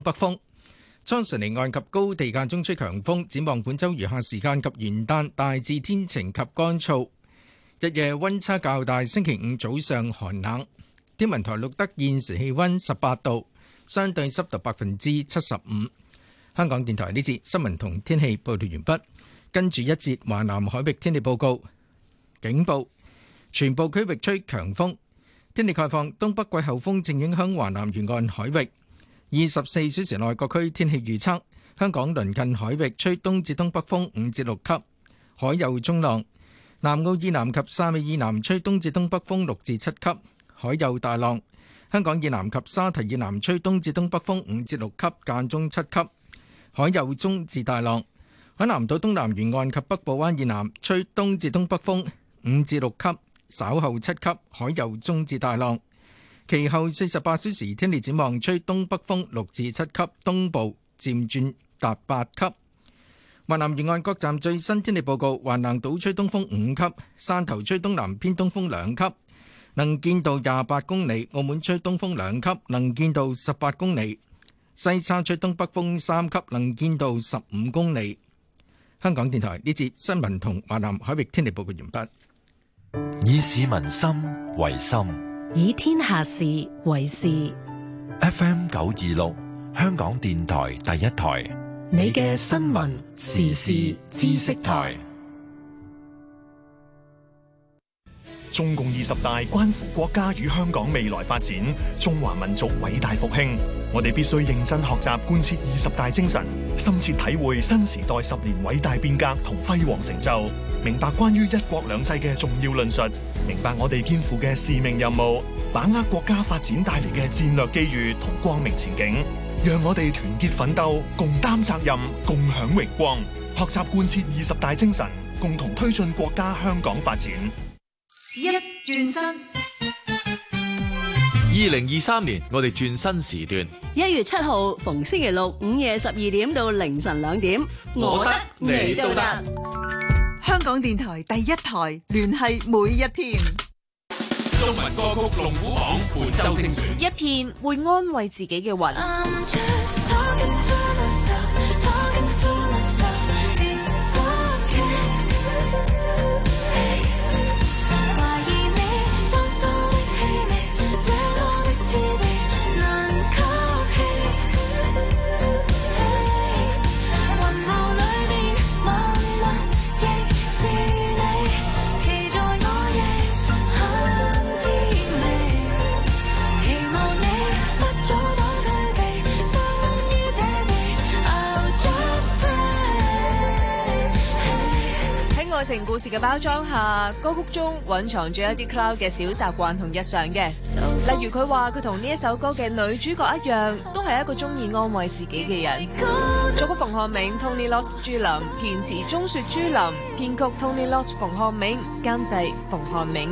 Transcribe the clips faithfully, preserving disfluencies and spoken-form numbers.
北風。初晨離岸及高地間中吹強風，展望本週餘下時間及元旦大致天晴及乾燥，日夜溫差較大。星期五早上寒冷。天文台錄得現時氣溫十八度，相對濕度百分之七十五。香港電台呢節新聞同天氣報道完畢，跟住一節華南海域天氣報告。警報，全部區域吹強風。天氣概況，東北季候風正影響華南沿岸海域。二十四小時內各區天氣預測：香港鄰近海域吹東至東北風五至六級，海有中浪；南澳以南及汕尾以南吹東至東北風六至七級，海有大浪；香港以南及沙堤以南吹東至東北風五至六級，間中七級，海有中至大浪；海南島東南沿岸及北部灣以南吹東至東北風五至六級，稍後七級，海有中至大浪。其後四十八小時天氣展望，吹東北風六至七級，東部漸轉達八級。華南沿岸各站最新天氣報告：橫瀾島吹東風五級，汕頭吹東南偏東風兩級，能見度廿八公里；澳門吹東風兩級，能見度十八公里；西沙吹東北風三級，能見度十五公里。香港電台呢節新聞同華南海域天氣報告完畢。 以市民心為心， 以天下事為事。 F M 九二六，香港電台第一台， 你嘅新聞時事知識台。 中共二十大關乎國家與香港未來發展，中華民族偉大復興。我哋必須認真學習貫徹二十大精神，深切體會新時代十年偉大變革同輝煌成就，明白關於一國兩制嘅重要論述，明白我哋肩負嘅使命任務，把握國家發展帶嚟嘅戰略機遇同光明前景。讓我哋團結奮鬥，共擔責任，共享榮光，學習貫徹二十大精神，共同推進國家香港發展。 一轉身， 二零二三年我哋轉身時段， 一月七號逢星期六午夜十二點到凌晨兩點，我得你都得。 香港電台第一台，聯繫每一天。 中文歌曲龍虎榜本周精選， 一片會安慰自己嘅雲。愛情故事嘅包裝下，歌曲中蘊藏住一啲 Cloud 嘅小習慣同日常嘅，例如佢話佢同呢一首歌嘅女主角一樣，都係一個中意安慰自己嘅人。作曲馮漢銘 Tony Lott 朱琳，填詞鍾雪朱琳，編曲 Tony Lott 馮漢銘，監製馮漢銘。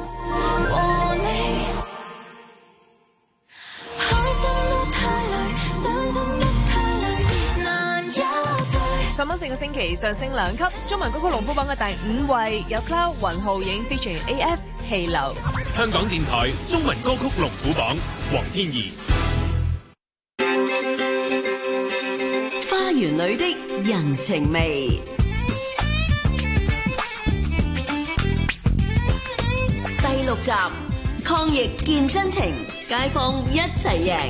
上榜四個星期上升兩級，中文歌曲龍虎榜嘅第五位有 Cloud 雲浩影 featuring A F 氣流。 香港電台中文歌曲龍虎榜，黃天怡。 花園裏的人情味，第六集抗疫見真情，街坊一齊贏。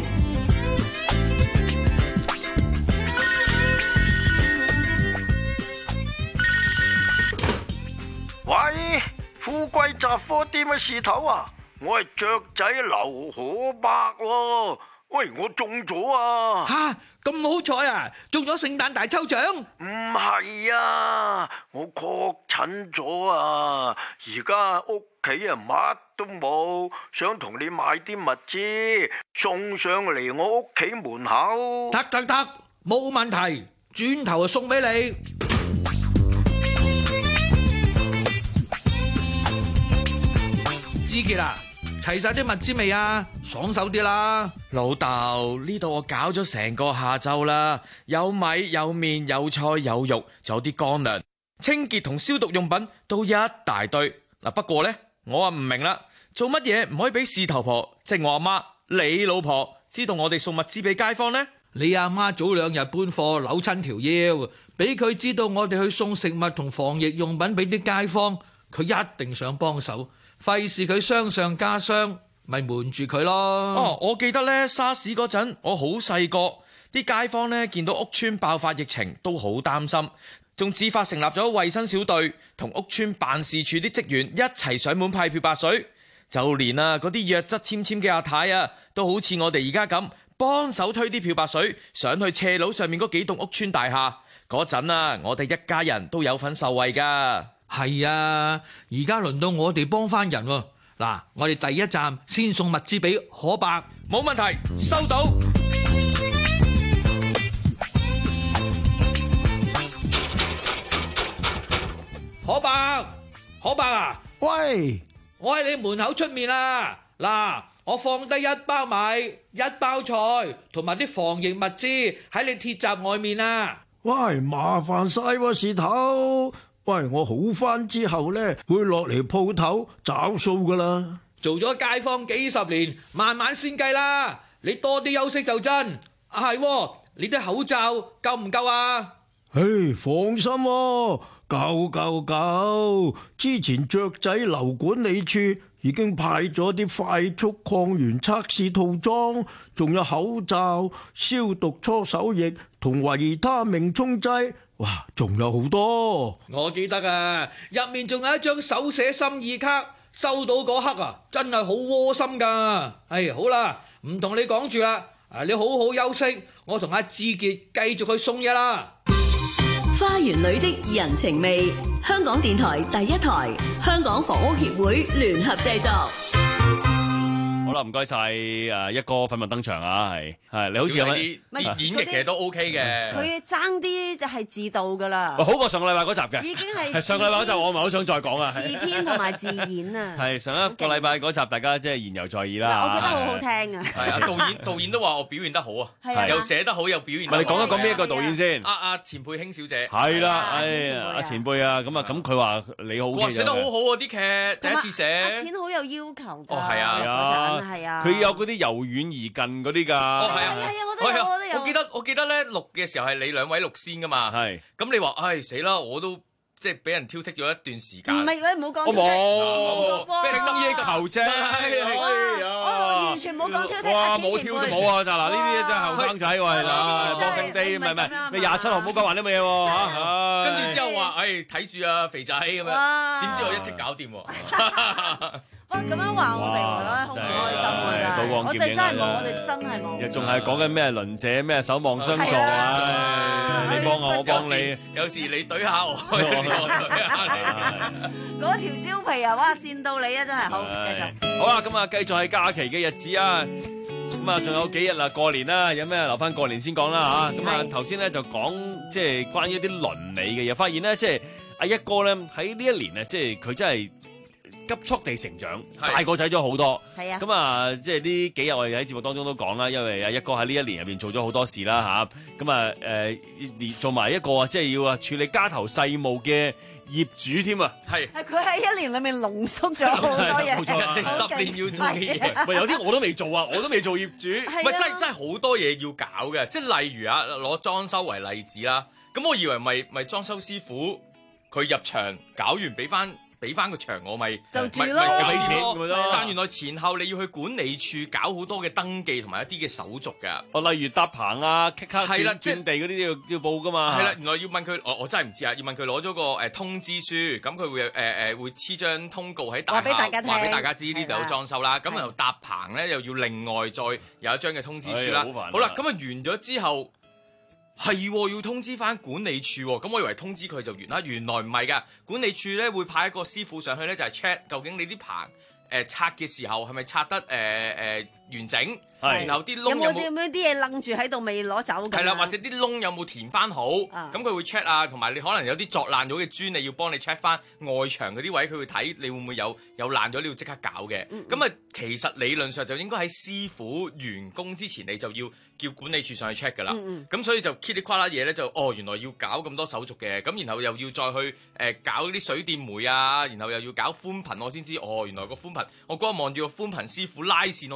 喂，富貴雜貨店嘅事頭啊，我係雀仔劉可伯喎。喂，我中咗啊！ 吓，咁好彩啊，中咗聖誕大抽獎？ 唔係啊，我確診咗啊，而家屋企啊乜都冇，想同你買啲物資送上嚟我屋企門口。 得得得，冇問題，轉頭就送俾你。知傑啦，齊晒啲物資未啊？爽手啲啦！ 老豆，呢度我搞咗成個下晝啦，有米有麵有菜有肉，仲有啲乾糧，清潔同消毒用品都一大堆。嗱，不過呢，我啊唔明啦，做乜嘢唔可以俾事頭婆，即係我阿媽，你老婆知道我哋送物資俾街坊呢？ 你阿媽早兩日搬貨扭親條腰，俾佢知道我哋去送食物同防疫用品俾啲街坊，佢一定想幫手，費事佢傷上加傷，咪瞞住佢咯。 哦，我記得呢沙士嗰陣，我好細個，啲街坊呢見到屋邨爆發疫情都好擔心，仲自發成立咗衛生小隊，同屋邨辦事處啲職員一齊上門派漂白水，就連啊嗰啲弱質纖纖嘅阿太啊，都好似我哋而家咁幫手推啲漂白水上去斜路上面嗰幾棟屋邨大廈。嗰陣啊，我哋一家人都有份受惠噶。 係啊，而家輪到我哋幫翻人喎。嗱，我哋第一站先送物資俾可伯， 冇問題，收到。 可伯，可伯啊， 喂， 我喺你門口出面啊。嗱，我放低一包米、一包菜同埋啲防疫物資喺你鐵閘外面啊。 喂，麻煩晒喎，事頭。喂，我好翻之後呢，會落嚟鋪頭找數噶啦。 做咗街坊幾十年，慢慢先計啦。你多啲休息就真。啊係，你啲口罩夠唔夠啊？ 唉，放心喎，夠夠夠。之前雀仔樓管理處已經派咗啲快速抗原測試套裝，仲有口罩、消毒搓手液同維他命沖劑。哇，仲有好多。 我記得啊，入面仲有一張手寫心意卡，收到嗰刻啊，真係好窩心噶。唉，好啦，唔同你講住啦，啊，你好好休息，我同阿志傑繼續去送嘢啦。 花園裏的人情味，香港電台第一台，香港房屋協會聯合製作。 好啦，唔該晒誒一哥粉墨登場啊，係係你好似有啲演繹其實都 OK 嘅， 佢爭啲就係自導噶啦， 好過上個禮拜嗰集嘅， 已經係係上個禮拜嗰集我唔係好想再講啊， 自編同埋自演啊， 係上一個禮拜嗰集大家即係言猶在耳啦， 我覺得好好聽啊， 係啊，導演導演都話我表現得好啊，又寫得好又表現得好， 你講一講邊一個導演先？ 阿阿錢佩卿小姐， 係啦，誒阿前輩啊，咁啊咁佢話你好， 哇寫得好好啊啲劇，第一次寫， 阿錢好有要求㗎， 哦係啊係啊係啊， 佢有嗰啲由遠而近嗰啲㗎， 哦係啊係啊，我都有我都有， 我記得我記得咧錄嘅時候係你兩位錄先㗎嘛， 係， 咁你話唉死啦，我都即係俾人挑剔咗一段時間， 唔係喂，唔好講， 我冇， 冇， 精益求精， 我完全冇講挑剔， 哇冇挑都冇啊，嗱嗱呢啲真係後生仔喎，嗱波星地唔係唔係，你廿七號唔好講話啲乜嘢喎嚇， 跟住之後話唉睇住啊肥仔咁樣，點知我一剔搞掂喎。 哇！咁樣話我哋，好唔開心啊！ 倒光我哋真係冇，我哋真係冇。 又仲係講緊咩鄰舍咩守望相助啊！你幫我，我幫你。 有時你懟下我，我懟下你。嗰條蕉皮啊！哇！跣到你啊！真係好，繼續。 好啦，咁啊，繼續係假期嘅日子啊！咁啊，仲有幾日啦，過年啦，有咩留翻過年先講啦嚇。咁啊，頭先咧就講即係關於啲倫理嘅嘢，發現咧即係阿一哥咧喺呢一年啊，即係佢真係急速地成長，大個仔咗好多。係啊，咁啊，即係呢幾日我哋喺節目當中都講啦，因為阿一哥喺呢一年入邊做咗好多事啦嚇。咁啊誒，做埋一個啊，即係要啊處理家頭細務嘅業主添啊。係， 係佢喺一年裏面濃縮咗好多嘢。 冇錯，人哋十年要做嘅嘢， 喂，有啲我都未做啊，我都未做業主。 喂，真係真係好多嘢要搞嘅，即係例如啊，攞裝修為例子啦。咁我以為咪咪裝修師傅佢入場搞完俾翻。俾翻個場我咪就住咯， 俾錢咁咯。但原來前後你要去管理處搞好多嘅登記同埋一啲嘅手續㗎。 哦，例如搭棚啊、棘卡轉轉地嗰啲都要要報㗎嘛。 係啦，原來要問佢，我我真係唔知啊，要問佢攞咗個誒通知書，咁佢會誒誒會黐張通告喺大廈，話俾大家聽，話俾大家知呢度有裝修啦。咁然後搭棚咧又要另外再有一張嘅通知書啦。好啦，咁啊完咗之後。係要通知翻管理處，咁我以為通知佢就完啦，原來唔係噶，管理處咧會派一個師傅上去咧，就係 check 究竟你啲棚誒拆嘅時候係咪拆得誒誒、呃呃、完整。然後啲窿有冇啲嘢楞住喺度未攞走？ 係啦，或者啲窿有冇填翻好？咁佢、啊、會 check 啊，同埋你可能有啲鑿爛咗嘅磚，你要幫你 check 翻外牆嗰啲位，佢會睇你會唔會有有爛咗，你要即刻搞嘅。咁啊、嗯，其實理論上就應該喺師傅完工之前，你就要叫管理處上去 check 噶啦。咁、嗯嗯、所以就噼里呱啦嘢咧，就哦原來要搞咁多手續嘅，咁然後又要再去誒、呃、搞啲水電煤啊，然後又要搞寬頻，我先知哦原來個寬頻，我嗰日望住個寬頻師傅拉線，我先知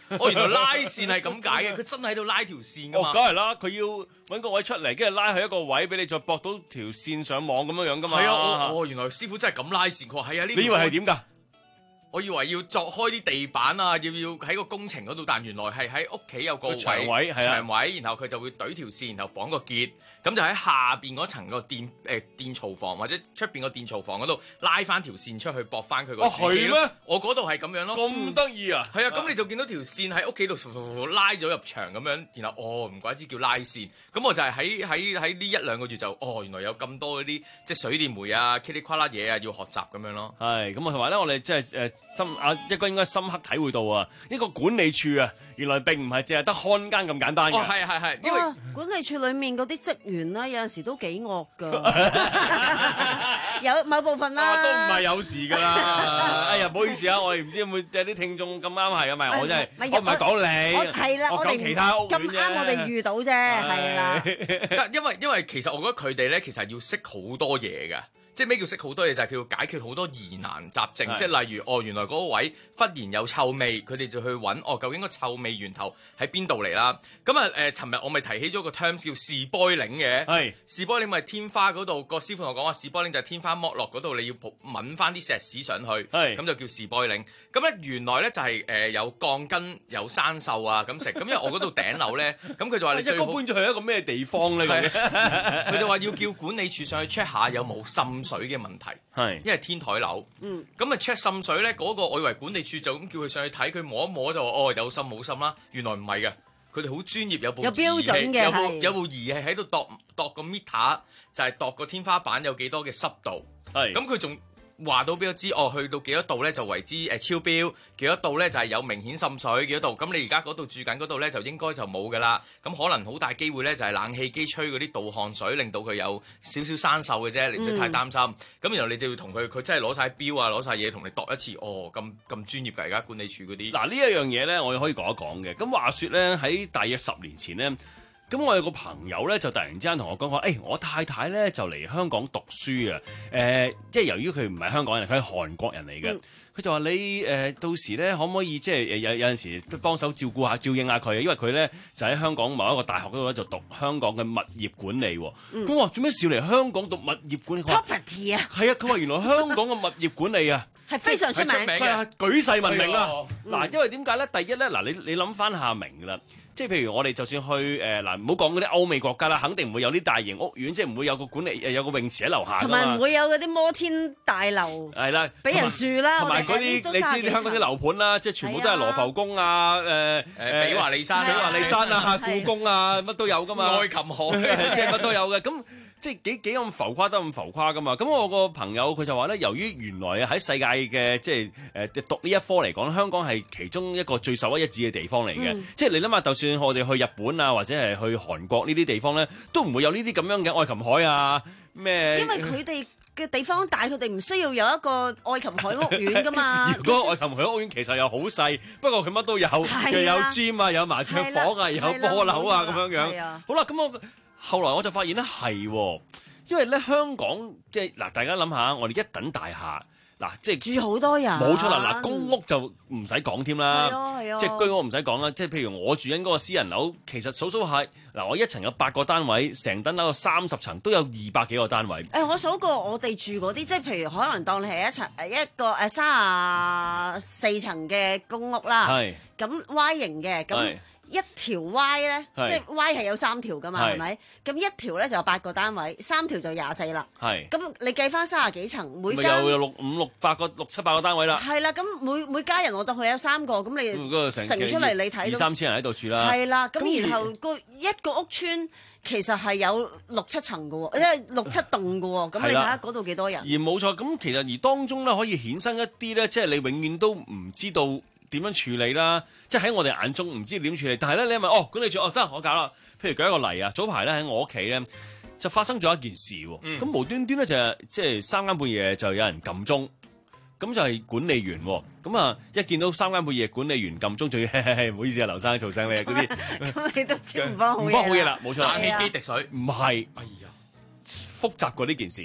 哦，原來拉線係咁解嘅，佢真係喺度拉條線㗎嘛。 哦，梗係啦，佢要揾個位出嚟，跟住拉去一個位俾你再駁到條線上網咁樣樣㗎嘛。 係啊，哦，原來師傅真係咁拉線，佢話係啊，呢。 你以為係點㗎？ 我以為要鑿開啲地板啊，要要喺個工程嗰度，但原來係喺屋企有個位長位，係啊， 長位，然後佢就會懟條線，然後綁個結，咁就喺下邊嗰層個電誒、呃、電槽房或者出邊個電槽房嗰度拉翻條線出去駁翻佢個。哦，係咩？我嗰度係咁樣咯。 咁得意啊！ 係啊，咁你就見到條線喺屋企度拉咗入牆咁樣，然後哦唔怪之叫拉線。咁我就係喺喺喺呢一兩個月就哦原來有咁多嗰啲即係水電煤啊、噼里呱啦嘢啊要學習咁樣咯。 係咁啊，同埋咧我哋即係誒深啊一個應該深刻體會到啊，呢個管理處啊，原來並唔係淨係得看更咁簡單嘅。 哦，係係係，因為管理處裡面嗰啲職員咧，有陣時都幾惡㗎，有某部分啦， 都唔係有時㗎啦。哎呀，唔好意思啊，我哋唔知有冇有啲聽眾咁啱係啊？咪我真係，我唔係講你， 係啦， 我講其他屋苑啫。 咁啱我哋遇到啫，係啦。 因為因為其實我覺得佢哋咧，其實要識好多嘢㗎。即係咩叫識好多嘢？就係佢要解決好多疑難雜症，即係例如哦，原來嗰個位忽然有臭味，佢哋就去揾哦，究竟個臭味源頭喺邊度嚟啦？咁啊誒，尋日我咪提起咗個 terms 叫士玻鈴嘅，係士玻鈴咪天花嗰度個師傅同我講話，士玻鈴就係天花剝落嗰度，你要揾翻啲石屎上去，係咁就叫士玻鈴。咁咧原來咧就係誒有鋼筋有生鏽啊咁食，咁因為我嗰度頂樓咧，咁佢就話你最好搬咗去一個咩地方咧？ 佢就話要叫管理處上去 check 下有冇滲水嘅問題，係，因為天台樓，嗯，咁啊 check 滲水咧，嗰個我以為管理處就咁叫佢上去睇，佢摸一摸就話哦有滲冇滲啦，原來唔係嘅，佢哋好專業，有部有標準嘅， 有部有部儀器喺度度度個 meter，就係度個天花板有幾多嘅濕度，係，咁佢仲話到俾我知，哦，去到幾多度咧就為之誒超標，幾多度咧就係有明顯滲水，幾多度，咁你而家嗰度住緊嗰度咧就應該就冇噶啦，咁可能好大機會咧就係冷氣機吹嗰啲盜汗水令到佢有少少生鏽嘅啫，你唔使太擔心。咁、嗯、然後你就要同佢，佢真係攞晒錶啊，攞晒嘢同你度一次，哦，咁咁專業㗎，而家管理處嗰啲。 嗱呢一樣嘢咧，我可以講一講嘅。咁話說咧，喺大約十年前咧。咁我有個朋友咧，就突然之間同我講話，誒、欸，我太太咧就嚟香港讀書啊，誒、呃，即係由於佢唔係香港人，佢係韓國人嚟嘅，佢、嗯、就話你誒、呃、到時咧可唔可以即係有有陣時幫手照顧下、照應下佢啊？因為佢咧就喺香港某一個大學嗰度咧就讀香港嘅物業管理喎。咁我話做咩事嚟香港讀物業管理 ？Property 啊， 係啊，佢話原來香港嘅物業管理啊。 係非常出名嘅，舉世聞名啊！嗱，因為點解咧？第一咧，嗱，你你諗翻下明㗎啦，即係譬如我哋就算去誒嗱，唔好講嗰啲歐美國家啦，肯定唔會有啲大型屋苑，即係唔會有個管理誒有個泳池喺樓下， 同埋唔會有嗰啲摩天大樓，係啦，俾人住啦， 同埋嗰啲你知香港啲樓盤啦，即係全部都係羅浮宮啊，誒誒比華利山、 比華利山啊、故宮啊，乜都有㗎嘛， 愛琴海， 即係乜都有嘅咁。即係幾幾咁浮誇得咁浮誇噶嘛？咁我個朋友佢就話咧，由於原來啊喺世界嘅即係誒讀呢一科嚟講，香港係其中一個最首屈一指嘅地方嚟嘅。嗯、即係你諗下，就算我哋去日本啊，或者係去韓國呢啲地方咧，都唔會有呢啲咁樣嘅愛琴海啊咩？ 因為佢哋嘅地方大，佢哋唔需要有一個愛琴海屋苑噶嘛。 如果愛琴海屋苑其實又好細，不過佢乜都有，又有 gym 啊，有麻雀房啊，有波樓啊咁樣樣。好啦，咁我。後來我就發現咧係，因為咧香港即係嗱，大家諗下，我哋一等大廈嗱，即係住好多人， 冇錯啦。嗱，公屋就唔使講添啦， 係啊， 即係居屋唔使講啦。即係譬如我住緊嗰個私人樓，其實數數下嗱，我一層有八個單位，成棟樓有三十層，都有二百幾個單位。 誒，我數過我哋住嗰啲，即係譬如可能當你係一層誒一個誒三十四層嘅公屋啦，係咁 Y 型嘅咁。一條 Y 咧，即係 Y 係有三條噶嘛，係咪？咁一條咧就有八個單位，三條就廿四啦。係。咁你計翻三十幾層，每間有六五六八個六七八個單位啦。 係啦，咁每每家人我當佢有三個，咁你乘出嚟你睇到二三千人喺度住啦。 係啦，咁然後個一個屋村其實係有六七層嘅喎，因為六七棟嘅喎，咁你睇下嗰度幾多人？ 而冇錯，咁其實而當中咧可以衍生一啲咧，即係你永遠都唔知道點樣處理啦，即係喺我哋眼中唔知點處理，但係咧你問哦管理處哦得我搞啦，譬如舉一個例啊，早排咧喺我屋企咧就發生咗一件事喎，咁、嗯、無端端咧就即係三更半夜就有人撳鐘，咁就係管理員喎，咁啊一見到三更半夜管理員撳鐘，仲要唔好意思啊，劉生嘈醒你嗰啲， 咁你都知唔幫好嘢， 唔幫好嘢啦，冇錯， 冷氣機滴水， 唔係，哎呀，複雜過呢件事。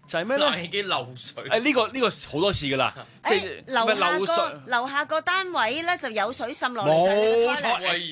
就係咩咧？ 冷氣機漏水。 誒呢個呢個好多次㗎啦，即係樓下漏水。 個樓下個單位咧就有水滲落嚟。 冇錯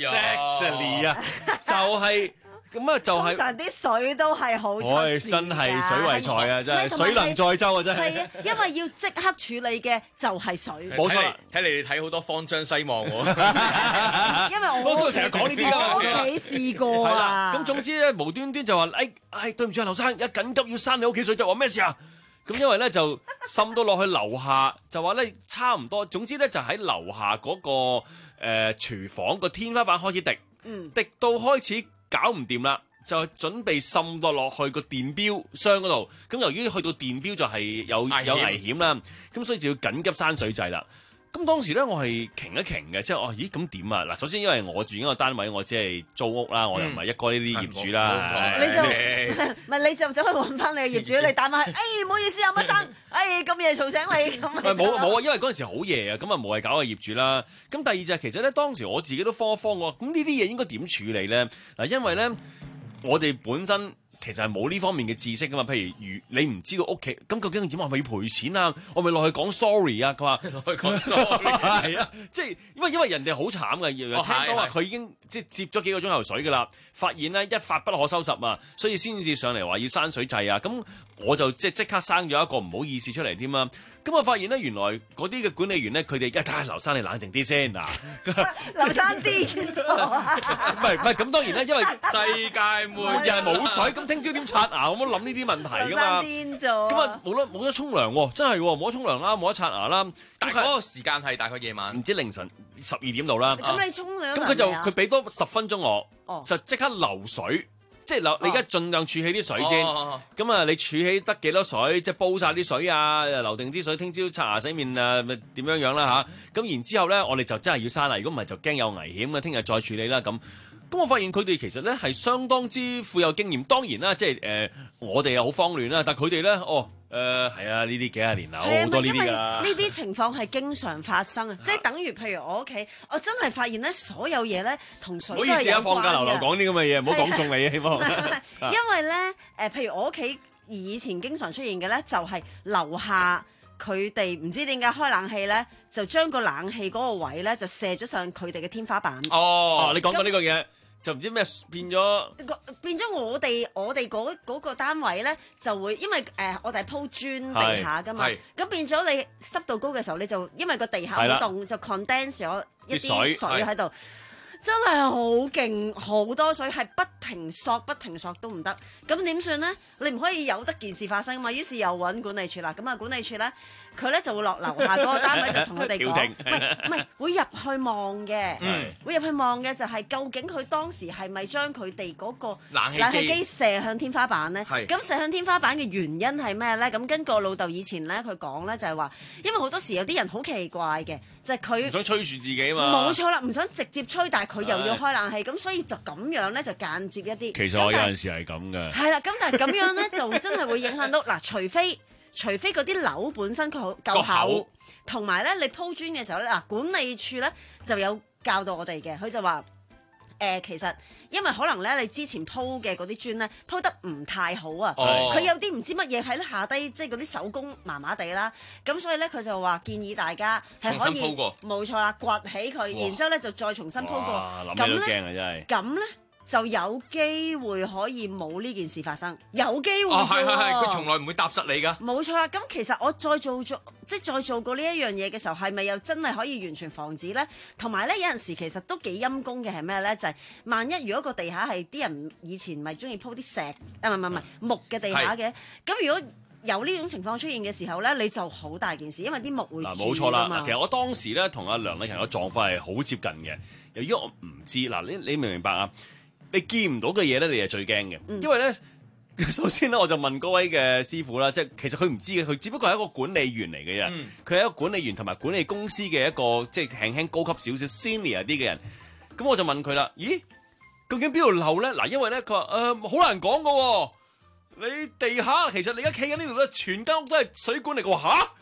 ，exactly 啊，就係。咁啊，就係通常啲水都係好出事㗎， 真係水為財啊！真係水能載舟啊！真係。 係啊，因為要即刻處理嘅就係水。 冇錯， 睇嚟你睇好多慌張西望喎。 因為我我成日講呢啲㗎嘛， 我屋企試過啊。 咁總之咧，無端端就話誒誒，對唔住啊，劉生，而家緊急要閂你屋企水，就話咩事啊？咁因為咧就滲到落去樓下，就話咧差唔多。總之咧就喺樓下嗰個誒廚房個天花板開始滴，滴到開始。搞唔掂啦，就準備滲到落去個電錶箱嗰度。咁由於去到電錶就係有有危險啦，咁所以就要緊急閂水掣啦。咁當時咧我係擎一擎嘅，即係哦，咦咁點啊？嗱，首先因為我住緊個單位，我只係租屋啦，我又唔係一哥呢啲業主啦。 你就唔係你就走去揾翻你嘅業主，你打埋去，誒唔好意思啊，乜生，誒咁夜嘈醒你咁。 唔係冇冇啊，因為嗰陣時好夜啊，咁啊冇謂搞個業主啦。咁第二就係其實咧，當時我自己都慌慌喎。咁呢啲嘢應該點處理咧？嗱，因為咧我哋本身。其實係冇呢方面嘅知識噶嘛，譬如如你唔知道屋企咁究竟點啊？係咪要賠錢啊？我咪落去講 sorry 啊？佢話落去講 sorry 係啊，即係因為因為人哋好慘嘅，聽講話佢已經即係接咗幾個鐘頭水噶啦，發現咧一發不可收拾啊，所以先至上嚟話要閂水掣啊。咁我就即係即刻生咗一個唔好意思出嚟添啊。咁我發現咧原來嗰啲嘅管理員咧，佢哋一睇劉生你冷靜啲先嗱， 劉生癲咗啊！ 唔係唔係咁當然咧，因為世界末日冇水咁。聽朝點刷牙？我冇諗呢啲問題噶嘛。 癲咗。 咁啊冇得冇得沖涼喎，真係喎，冇得沖涼啦，冇得刷牙啦。 但係嗰個時間係大概夜晚， 唔知凌晨十二點度啦。 咁你沖涼？ 咁佢就佢俾多十分鐘我，就即刻流水，即係流。你而家盡量儲起啲水先。咁啊，你儲起得幾多水？即係煲晒啲水啊，留定啲水，聽朝刷牙洗面啊，咪點樣樣啦嚇。咁然之後咧，我哋就真係要閂啦。如果唔係就驚有危險嘅，聽日再處理啦咁。咁我發現佢哋其實咧係相當之富有經驗，當然啦，即係誒、呃、我哋又好慌亂啦，但係佢哋咧，哦誒係、呃、啊，呢啲幾廿年啦，好多呢啲㗎啦。 呢啲情況係經常發生啊，即係等於譬如我屋企，我真係發現咧，所有嘢咧同水都係有關嘅。唔好意思啊，放假流流講啲咁嘅嘢，唔好講中你啊，希望。因為咧誒、呃，譬如我屋企以前經常出現嘅咧，就係樓下佢哋唔知點解開冷氣咧，就將個冷氣嗰個位咧就射咗上佢哋嘅天花板。 哦，你講過呢個嘢。就唔知咩變咗， 變咗我哋我哋嗰嗰個單位咧就會，因為誒、呃、我哋係鋪磚地下噶嘛，咁變咗你濕度高嘅時候，你就因為個地下好凍，就 condense 咗一啲水喺度，真係好勁，好多水係不停索不停索都唔得，咁點算咧？你唔可以有得件事發生啊嘛，於是又揾管理處啦，咁啊管理處咧。佢咧就會落樓下嗰個單位就同佢哋講，唔係唔係會入去望嘅，嗯、會入去望嘅就係究竟佢當時係咪將佢哋嗰個冷氣機射向天花板咧？咁射向天花板嘅原因係咩咧？咁根據我老豆以前咧佢講咧就係話，因為好多時有啲人好奇怪嘅，就係佢唔想吹住自己嘛， 冇錯啦，唔想直接吹，但係佢又要開冷氣，咁所以就咁樣咧就間接一啲。 其實我有陣時係咁嘅。 係啦，咁但係咁樣咧就真係會影響到嗱，除非。除非嗰啲樓本身佢好夠厚，同埋咧你鋪磚嘅時候咧，嗱管理處咧就有教導我哋嘅，佢就話誒、呃、其實因為可能咧你之前鋪嘅嗰啲磚咧鋪得唔太好啊，佢、哦、有啲唔知乜嘢喺下低，即係嗰啲手工麻麻地啦，咁所以咧佢就話建議大家係可以冇錯啦，掘起佢，然之後咧就再重新鋪過， 諗起都驚啊真係， 咁咧。就有機會可以冇呢件事發生，有機會啫喎。 係係係，佢從來唔會踏實你㗎。 冇錯啦，咁其實我再做做，即係再做過呢一樣嘢嘅時候，係咪又真係可以完全防止咧？同埋咧，有陣時其實都幾陰功嘅係咩咧？就係、是、萬一如果個地下係啲人以前咪中意鋪啲石，啊唔係唔係木嘅地下嘅，咁如果有呢種情況出現嘅時候咧，你就好大件事，因為啲木會蛀啊嘛。 冇錯啦，其實我當時咧同阿梁禮勤嘅狀況係好接近嘅。由於我唔知嗱，你你明唔明白啊？你見唔到嘅嘢咧，你係最驚嘅，嗯、因為咧，首先咧，我就問嗰位嘅師傅啦，即係其實佢唔知嘅，佢只不過係一個管理員嚟嘅啫，佢係、嗯、一個管理員同埋管理公司嘅一個即係輕輕高級少少 senior 啲嘅人，咁我就問佢啦，咦，究竟邊度漏咧？嗱，因為咧，佢話誒好難講噶，你地下其實你而家企緊呢度咧，全間屋都係水管嚟嘅喎，嚇？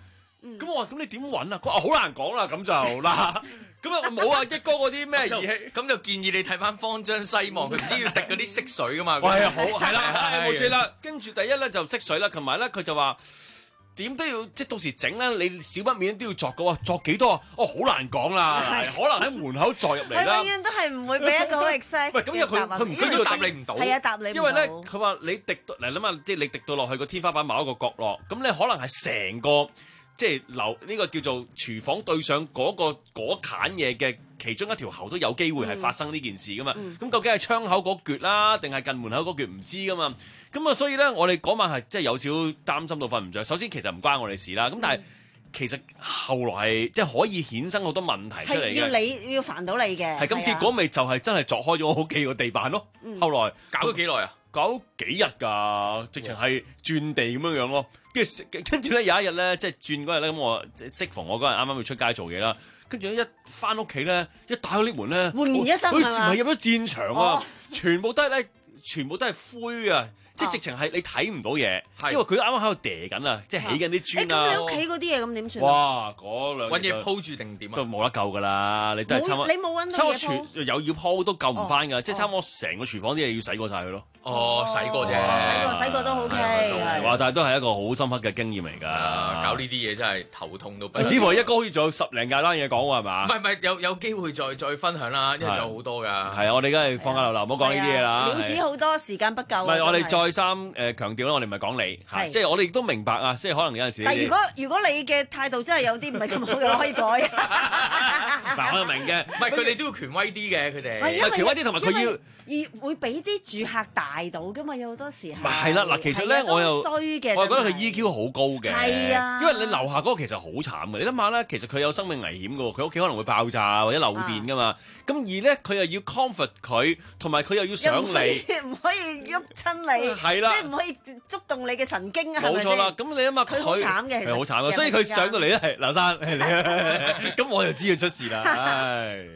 咁我話咁你點揾啊？佢話好難講啦，咁就嗱，咁啊冇啊一哥嗰啲咩儀器， 咁就建議你睇翻方張西望，佢唔知要滴嗰啲色水噶嘛。 喂，好係啦，冇錯啦。跟住第一咧就色水啦，同埋咧佢就話點都要即係到時整咧，你少不免都要作嘅喎，作幾多啊？哦，好難講啦，可能喺門口作入嚟啦。 永遠都係唔會俾一個好 exact。 喂，咁因為佢佢唔知要答你唔到。 係啊，答你唔到。 因為咧，佢話你滴到嚟諗下，即係你滴到落去個天花板某一個角落，咁你可能係成個。即係樓呢個叫做廚房對上嗰、嗰個嗰攤嘢嘅其中一條喉都有機會係發生呢件事噶嘛？咁、嗯、究竟係窗口嗰橛啦，定係近門口嗰橛唔知噶嘛？咁啊，所以咧，我哋嗰晚係即係有少少擔心到瞓唔着。首先其實唔關我哋事啦，咁但係其實後來係即係可以衍生好多問題出嚟嘅。 係要你要煩到你嘅。係咁， 結果咪就係真係鑿開咗我屋企個地板咯。嗯、後來搞咗幾耐啊？ 搞幾日㗎，直情係轉地咁樣樣咯。跟住跟住咧有一日咧，即係轉嗰日咧，咁我適逢我嗰日啱啱要出街做嘢啦。跟住咧一翻屋企咧，一打開呢門咧， 煥然一新係嘛？ 係入咗戰場啊！哦、全部都係咧，全部都係灰啊！即係直情係你睇唔到嘢，因為佢啱啱喺度嗲緊啊，即係起緊啲磚啊。 咁你屋企嗰啲嘢咁點算？ 哇！嗰兩揾嘢鋪住定點啊？ 都冇得救㗎啦！你都係差唔多。 你冇揾到嘢鋪？ 有要鋪都救唔翻㗎，即係差唔多成個廚房啲嘢要洗過晒佢咯。 哦，洗過啫， 洗過洗過都 OK。 哇！但係都係一個好深刻嘅經驗嚟㗎。 搞呢啲嘢真係頭痛到。 似乎一哥好似仲有十零廿單嘢講喎，係嘛？ 唔係唔係，有有機會再再分享啦，因為仲有好多㗎。係啊，我哋梗係放下流流，唔好講呢啲嘢啦。 料子好多，時間不夠。 唔係，我哋再三誒強調啦，我哋唔係講你嚇，即係我哋亦都明白啊，即係可能有陣時。 但係如果如果你嘅態度真係有啲唔係咁好嘅，可以改。 嗱，我就明嘅， 唔係佢哋都要權威啲嘅，佢哋。 唔係權威啲，同埋佢要而會俾啲住客大到㗎嘛，有好多時係。 係啦，嗱，其實咧我又衰嘅， 我覺得佢 E Q 好高嘅。 係啊， 因為你樓下嗰個其實好慘嘅，你諗下咧，其實佢有生命危險嘅喎，佢屋企可能會爆炸或者漏電㗎嘛。咁而咧佢又要 comfort 佢，同埋佢又要上嚟， 唔可以喐親你， 係啦， 即係唔可以觸動你嘅神經啊，係咪先？ 冇錯啦，咁你諗下佢好慘嘅， 係好慘啊，所以佢上到嚟咧係劉生，咁我就知佢出事啦，唉，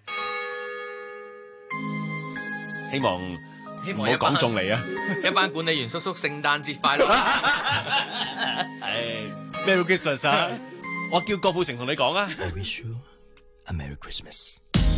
希望希望唔好講中你啊！ 一班管理員叔叔聖誕節快樂， 係 Merry Christmas 啊！我叫郭富城同你講啊 I wish you a Merry Christmas。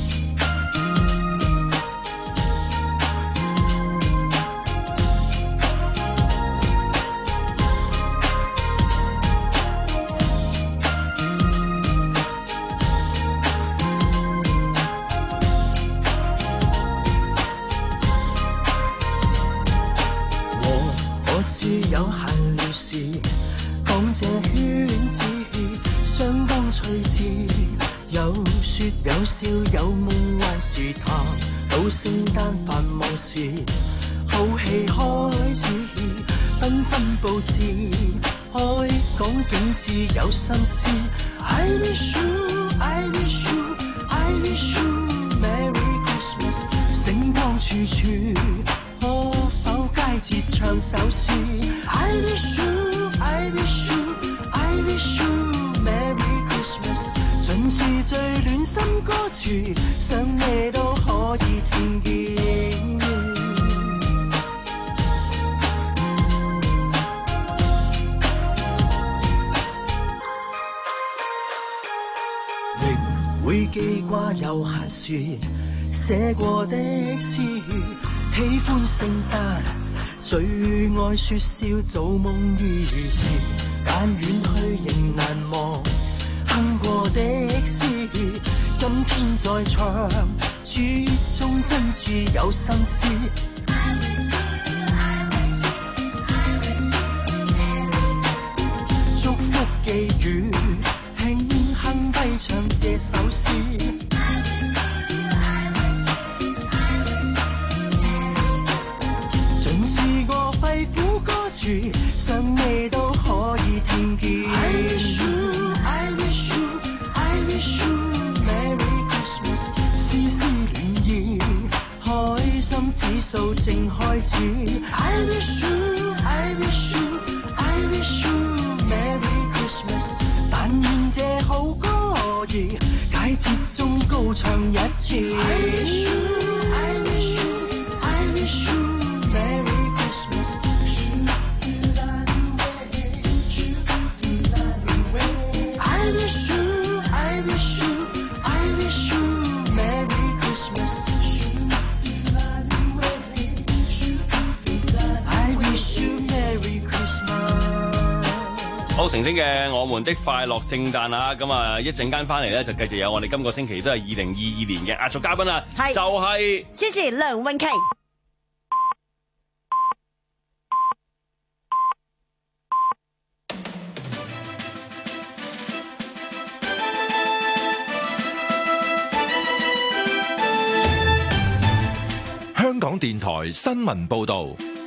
是有閒聊時，講這圈子相當趣致，有說有笑有夢幻時談，到聖誕繁忙時，好戲開始，紛紛佈置，開講景致有心思。I wish you, I wish you, I wish you Merry Christmas， 星光處處。佳節唱首詩 I wish you, I wish you, I wish you Merry Christmas， 盡是最暖心歌詞，想咩都可以聽見。仍會記掛有閒時寫過的詩，喜歡聖誕最愛說笑，做夢於時，但遠去仍難忘。哼過的詩，今天再唱，詩中真摯有心思。祝福寄語，輕輕低唱這首詩。肺腑歌詞，想咩都可以聽見。I wish you, I wish you, I wish you Merry Christmas， 絲絲暖意，開心指數正開始。I wish you, I wish you, I wish you Merry Christmas， 但願這好歌兒，佳節中高唱一次。I wish you, I wish you, I wish you Merry 好，成星嘅我們的快樂聖誕啊！咁啊，一陣間翻嚟咧就繼續有我哋今個星期都係二零二二年嘅壓軸嘉賓啦， 係就係 Gigi 梁詠琪。 香港電台新聞報道。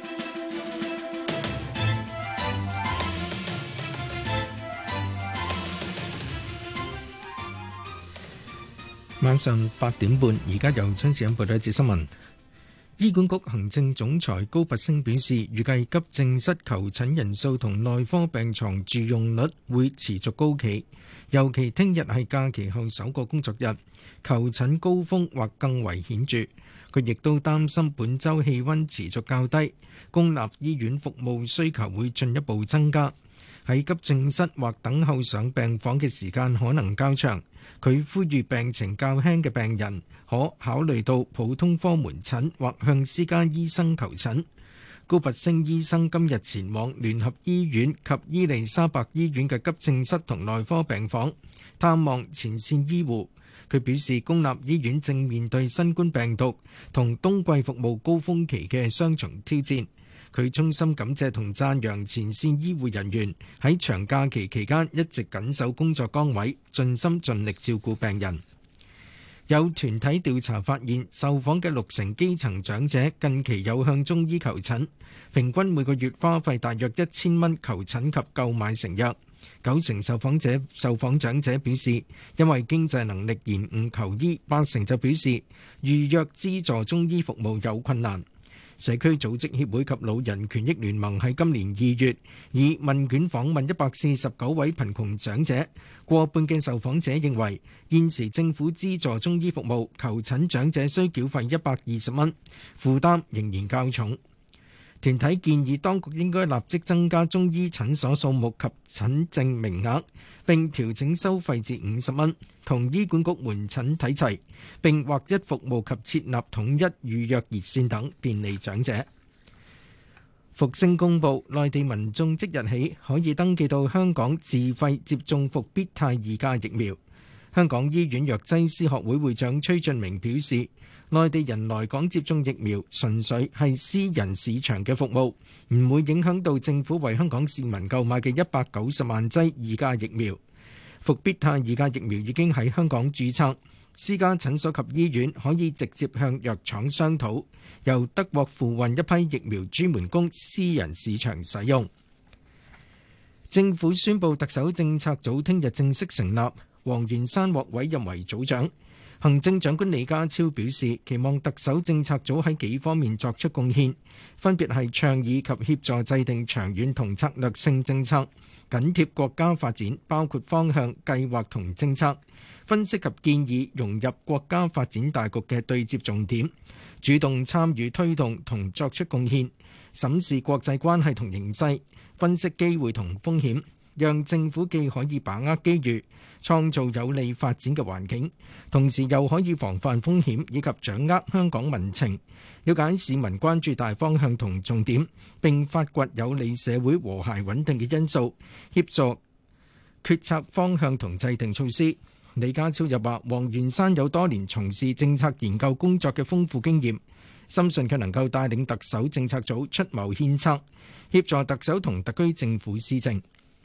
晚上八點半，而家由張子欣報道一節新聞。醫管局行政總裁高拔陞表示，預計急症室求診人數同內科病床住用率會持續高企，尤其聽日係假期後首個工作日，求診高峰或更為顯著。佢亦都擔心本週氣溫持續較低，公立醫院服務需求會進一步增加，喺急症室或等候上病房嘅時間可能較長。佢呼籲病情較輕嘅病人可考慮到普通科門診或向私家醫生求診。高拔陞醫生今日前往聯合醫院及伊利沙伯醫院嘅急症室同內科病房探望前線醫護。佢表示，公立醫院正面對新冠病毒同冬季服務高峰期嘅雙重挑戰。佢衷心感謝同讚揚前線醫護人員喺長假期期間一直緊守工作崗位，盡心盡力照顧病人。有團體調查發現，受訪嘅六成基層長者近期有向中醫求診，平均每個月花費大約一千蚊求診及購買成藥。九成受訪者受訪長者表示，因為經濟能力延誤求醫，八成就表示預約資助中醫服務有困難。社區組織協會及老人權益聯盟喺今年二月以問卷訪問一百四十九位貧窮長者，過半嘅受訪者認為現時政府資助中醫服務求診長者需繳費一百二十蚊，負擔仍然較重。團體建議當局應該立即增加中醫診所數目及診症名額，並調整收費至五十蚊，同醫管局門診睇齊，並劃一服務及設立統一預約熱線等，便利長者。復星公佈，內地民眾即日起可以登記到香港自費接種復必泰二價疫苗。香港醫院藥劑師學會會長崔俊明表示，內地人來港接種疫苗純粹係私人市場嘅服務，唔會影響到政府為香港市民購買嘅一百九十萬劑二價疫苗。復必泰二價疫苗已經喺香港註冊，私家診所及醫院可以直接向藥廠商討，由德國附運一批疫苗專門供私人市場使用。政府宣布特首政策組聽日正式成立，黃元山獲委任為組長。行政長官李家超表示，期望特首政策組喺幾方面作出貢獻，分別係倡議及協助制定長遠同策略性政策，緊貼國家發展，包括方向、計劃同政策，分析及建議融入國家發展大局嘅對接重點，主動參與推動同作出貢獻，審視國際關係同形勢，分析機會同風險，讓政府既可以把握機遇，創造有利發展嘅環境，同時又可以防範風險以及掌握香港民情，了解市民關注大方向同重點，並發掘有利社會和諧穩定嘅因素，協助決策方向同制定措施。李家超又話，黃元山有多年從事政策研究工作嘅豐富經驗，深信佢能夠帶領特首政策組出謀獻策，協助特首同特區政府施政。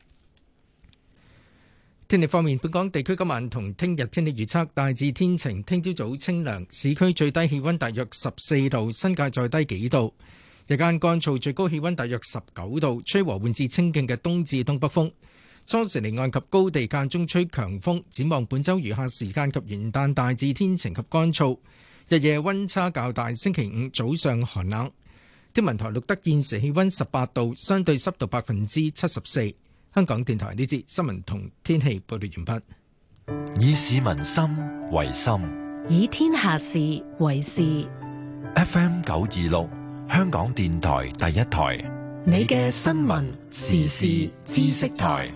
天氣方面，本港地區今晚同聽日天氣預測大致天晴，聽朝早清涼，市區最低氣溫大約十四度，新界再低幾度。日間乾燥，最高氣溫大約十九度，吹和緩至清勁嘅東至東北風。初時離岸及高地間中吹強風。展望本週餘下時間及元旦大致天晴及乾燥，日夜溫差較大。星期五早上寒冷。天文台錄得現時氣溫十八度，相對濕度百分之七十四。香港電台呢節新聞同天氣報道完畢。 以市民心為心， 以天下事為事。 F M 九二六，香港電台第一台， 你嘅新聞時事知識台。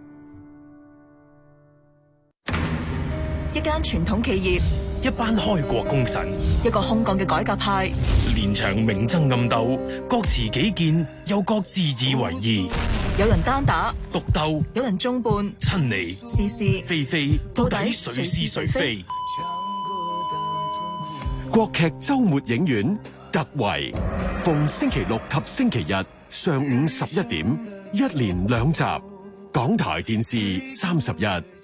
一間傳統企業， 一班開國功臣， 一個空降嘅改革派， 連場明爭暗鬥，各持己見，又各自以為意。 有人單打獨鬥， 有人眾伴親你是是非非，到底誰是誰非？ 國劇周末影院突圍，逢星期六及星期日上午十一點，一連兩集。港台電視三十一。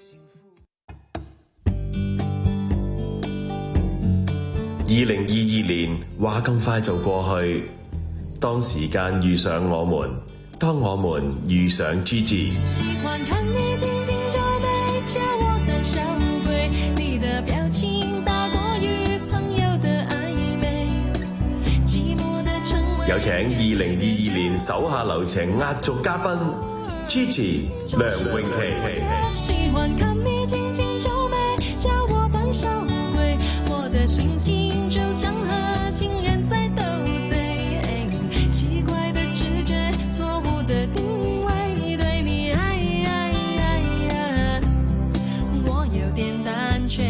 二零二二年話咁快就過去，當時間遇上我們，當我們遇上 Gigi。喜歡看你緊緊皺眉，叫我膽小鬼，你的表情大過於朋友的曖昧，寂寞的稱謂。有請二零二二年手下留情壓軸嘉賓 Gigi 梁詠琪。喜歡看你緊緊皺眉，叫我膽小鬼，我的心情就像和情人在鬥嘴，奇怪的直覺，錯誤的定位，對你愛愛愛愛，我有點膽怯。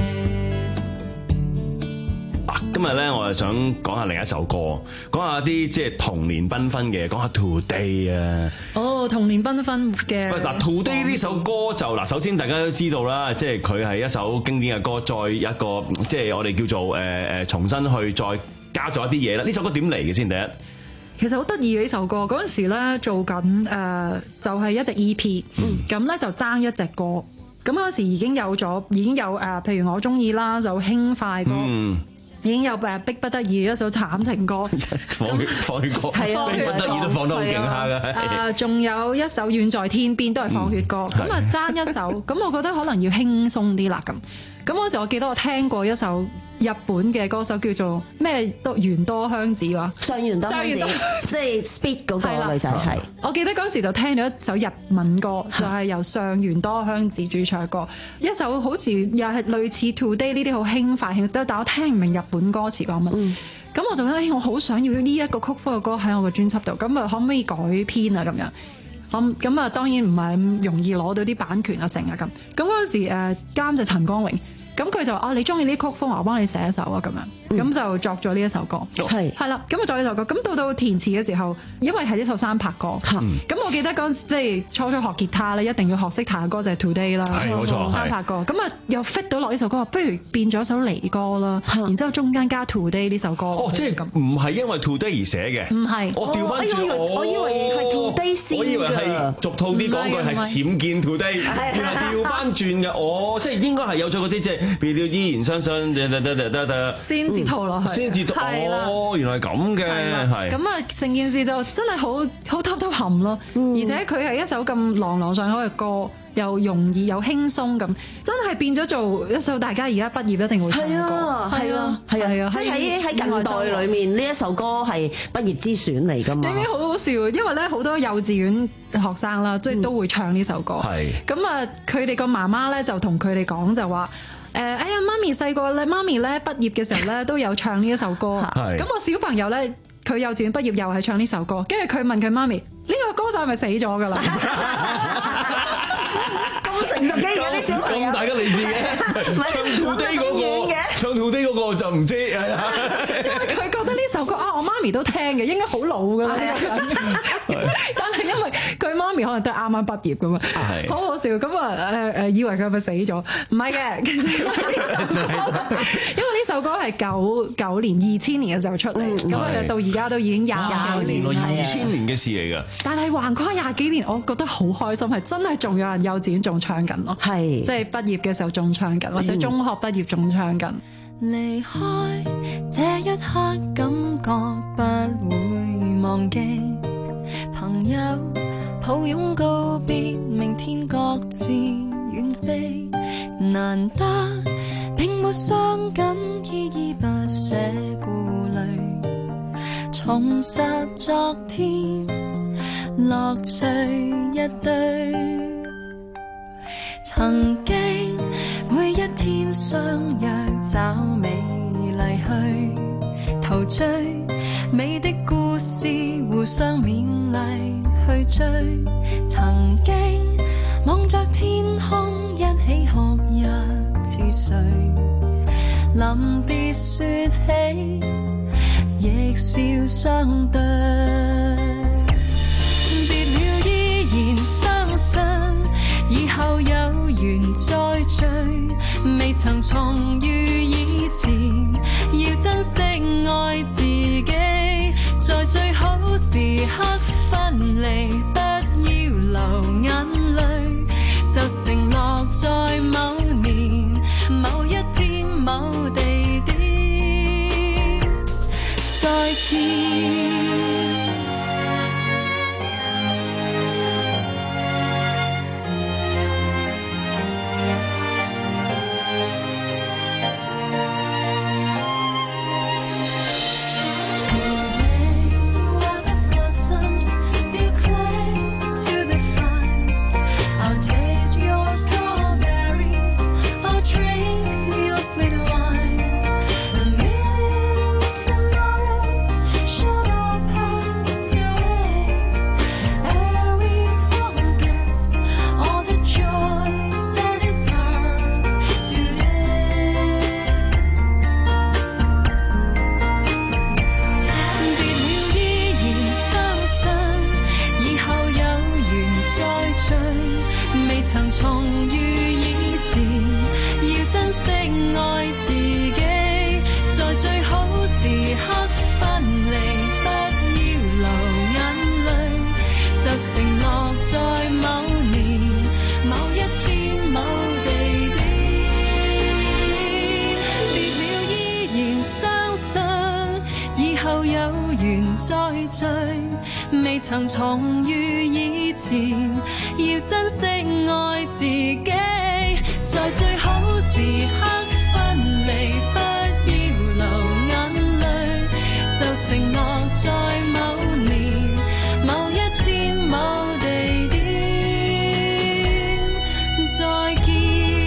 啊，今日咧，我係想講下另一首歌，講下啲即係童年繽紛嘅，講下 Today 啊。 哦，童年繽紛嘅。 嗱 ，Today 呢首歌就嗱，首先大家都知道啦，即係佢係一首經典嘅歌，再一個即係我哋叫做誒誒、呃、重新去再加咗一啲嘢啦。呢首歌點嚟嘅先？第一， 其實好得意嘅呢首歌，嗰陣時咧做緊誒、呃、就係、是、一隻 E P，咁咧、嗯、就爭一隻歌，咁嗰時已經有咗，已經有誒、呃，譬如我中意啦，就輕快歌。嗯已經有誒逼不得已一首慘情歌， 放血放血歌，逼不得已都放得好勁下嘅。 誒，仲有一首遠在天邊都係放血歌，咁啊爭一首，咁我覺得可能要輕鬆啲啦咁。咁嗰時我記得我聽過一首日本嘅歌手叫做咩多原多香子喎， 上原多香子，即係 Speed 嗰個女仔係。 我記得嗰時就聽咗一首日文歌，就係由上原多香子主唱嘅歌，一首好似又係類似 Today 呢啲好輕快輕，但我聽唔明日本歌詞講乜。咁我就覺得我好想要呢一個曲風嘅歌喺我嘅專輯度，咁啊可唔可以改編啊咁樣？咁咁啊當然唔係咁容易攞到啲版權啊成啊咁。咁嗰陣時誒監製陳光榮。咁佢就話：啊，你中意呢曲風，我幫你寫一首啊，咁樣，咁、嗯、就作咗呢一首歌。係係啦，咁啊作呢首歌。咁到到填詞嘅時候，因為係一首三拍歌，咁、嗯、我記得嗰陣時即係初初學吉他咧，一定要學識彈嘅歌就係 Today 啦， 係冇錯， 三拍歌。咁啊又 fit 到落呢首歌，不如變咗首離歌啦。然之後中間加 Today 呢首歌。 哦，即係唔係因為 Today 而寫嘅？唔係，我調翻轉， 我以為係 Today 先㗎。我以為係俗套啲講句係僭建 Today，原來調翻轉嘅。哦，即係應該係有咗嗰啲即係別了依然。相信得得得得得， 先至套落去， 先至套哦，原來係咁嘅，係咁啊！成件事就真係好好偷偷含咯，而且佢係一首咁朗朗上口嘅歌，又容易又輕鬆咁，真係變咗做一首大家而家畢業一定會唱嘅歌，係啊係啊， 即係喺喺近代裏面呢一首歌係畢業之選嚟㗎嘛， 已經好好笑，因為咧好多幼稚園學生啦，即係都會唱呢首歌，係咁啊！佢哋個媽媽咧就同佢哋講就話。誒，哎呀，媽咪細個咧，媽咪咧畢業嘅時候咧都有唱呢一首歌。咁我小朋友咧，佢幼稚園畢業又係唱呢首歌，跟住佢問佢媽咪：呢個歌手係咪死咗㗎啦？ 咁成熟嘅而家啲小朋友， 咁大家利是嘅，唱 Today 嗰個，唱 Today 嗰個就唔知。因為佢覺得呢首歌啊，我媽咪都聽嘅，應該好老㗎啦。但係因為佢媽咪可能都係啱啱畢業㗎嘛，好好笑。咁啊誒誒，以為佢係咪死咗？唔係嘅，其實因為呢首歌係九九年二千年嘅時候出嚟，咁啊到而家都已經廿幾年， 原來二千年嘅事嚟㗎。 但係橫跨廿幾年，我覺得好開心，係真係仲有人幼稚園仲唱緊咯，係即係畢業嘅時候仲唱緊，或者中學畢業仲唱緊。 離開這一刻，感覺不會忘記，朋友抱擁告別，明天各自遠飛，難得並沒傷感，依依不捨顧慮，重拾昨天樂趣一堆，曾經每一天相約找美麗去陶醉，美的故事互相勉勵去追，曾經望着天空一起學若似水，臨別說起亦笑相對，別了依刻分離，不要流眼淚，就承諾在某年某一天某地點再見。未曾重遇以前，要珍惜愛自己，在最好時刻分離，不要流眼淚，就承諾在某年某一天某地點再見。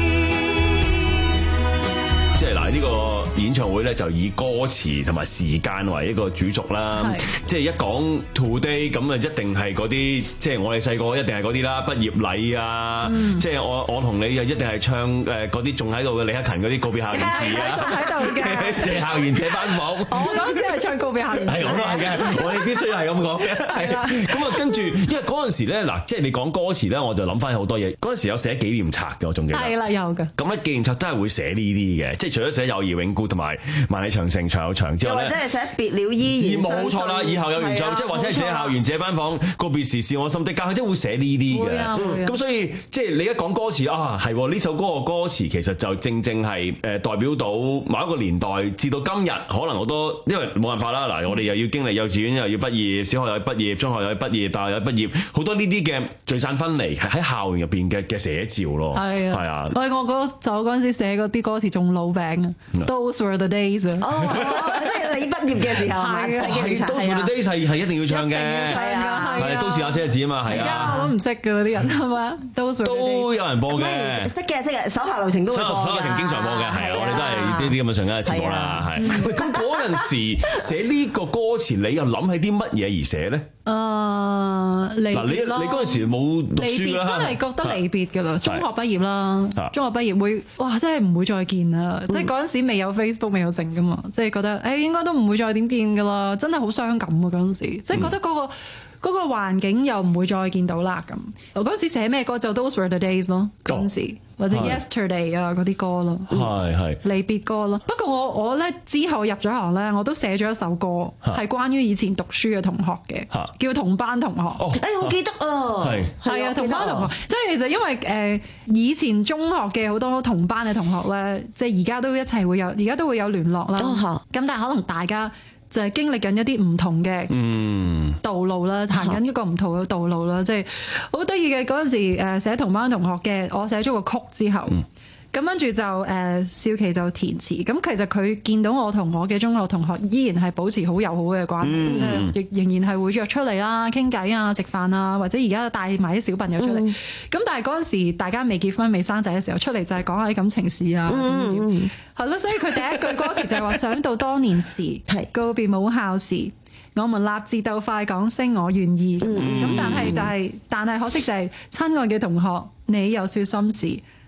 即係嗱，呢個演唱會咧就以歌詞同埋時間為一個主軸啦，即係一講 Today 咁啊，一定係嗰啲即係我哋細個一定係嗰啲啦，畢業禮啊，嗯、即係我我同你就一定係唱誒嗰啲仲喺度嘅李克勤嗰啲告別校園詞啊， 仲喺度嘅謝校園這班房， 我嗰陣時係唱告別校園詞， 係我都係嘅，我哋必須係咁講嘅，係啦。咁啊跟住，因為嗰陣時咧嗱，即係你講歌詞咧，我就諗翻好多嘢。嗰陣時有寫紀念冊嘅，我仲記得。 係啦，有嘅。 咁咧紀念冊都係會寫呢啲嘅，即係除咗寫友誼永固同埋萬里長城長有長之外咧， 又或者係寫別了依然相信。 冇錯啦，以後有緣再，即係或者係寫校園這班房告別時是我心的家，佢即係會寫呢啲嘅。咁所以即係你一講歌詞啊，係呢首歌嘅歌詞其實就正正係誒代表到某一個年代至到今日，可能好多因為冇辦法啦。嗱，我哋又要經歷幼稚園又要畢業，小學又要畢業，中學又要畢業，大學又要畢業，好多呢啲嘅聚散分離係喺校園入邊嘅嘅寫照咯。係啊，係啊。 喂，我嗰就嗰陣時寫嗰啲歌詞仲老餅啊 ，Those were the days 啊。 哦，即係你畢業嘅時候係咪？ 係 Those were the days 係係一定要唱嘅， 係啊， 係都市那些日子啊嘛，係啊。 而家我都唔識嘅嗰啲人係嘛， 都有人播嘅， 識嘅識嘅，手下留情都會播㗎。 手下留情經常播嘅，係我哋都係呢啲咁嘅上緊嘅節目啦，係。喂，咁嗰陣時寫呢個歌詞，你又諗起啲乜嘢而寫咧？ 誒，離嗱，你你嗰陣時冇讀書啦， 真係覺得離別㗎啦。中學畢業啦，中學畢業會哇，真係唔會再見啦。即係嗰陣時未有 Facebook，未有成㗎嘛，即係覺得誒應該都唔會再點見㗎啦。真係好傷感啊！嗰陣時，即係覺得嗰個。嗰個環境又唔會再見到啦咁。我嗰陣時寫咩歌就 Those were the days 咯，嗰陣時或者 Yesterday 啊嗰啲歌咯，係係離別歌咯。不過我我咧之後入咗行咧，我都寫咗一首歌係關於以前讀書嘅同學嘅，叫同班同學。 誒、哎，我記得啊， 係係啊，同班同學。即係其實因為誒、呃、以前中學嘅好多同班嘅同學咧，即係而家都一齊會有，而家都會有聯絡啦。咁、哦、但係可能大家就係經歷緊一啲唔同嘅道路啦，行緊一個唔同嘅道路啦，即係好得意嘅嗰陣時誒寫同班同學嘅，我寫咗個曲之後。嗯咁跟住就誒少琪就填詞，咁其實佢見到我同我嘅中學同學依然係保持好友好嘅關係，即係亦仍然係會約出嚟啦、傾偈啊、食飯啊，或者而家帶埋啲小朋友出嚟。咁、嗯、但係嗰陣時大家未結婚、未生仔嘅時候，出嚟就係講下啲感情事啊，點點點，係咯。所以佢第一句歌詞就係話想到當年時告別母校時，我們立志鬥快講聲我願意。咁、嗯、但係就係、是，但係可惜就係、是、親愛嘅同學，你又說心事。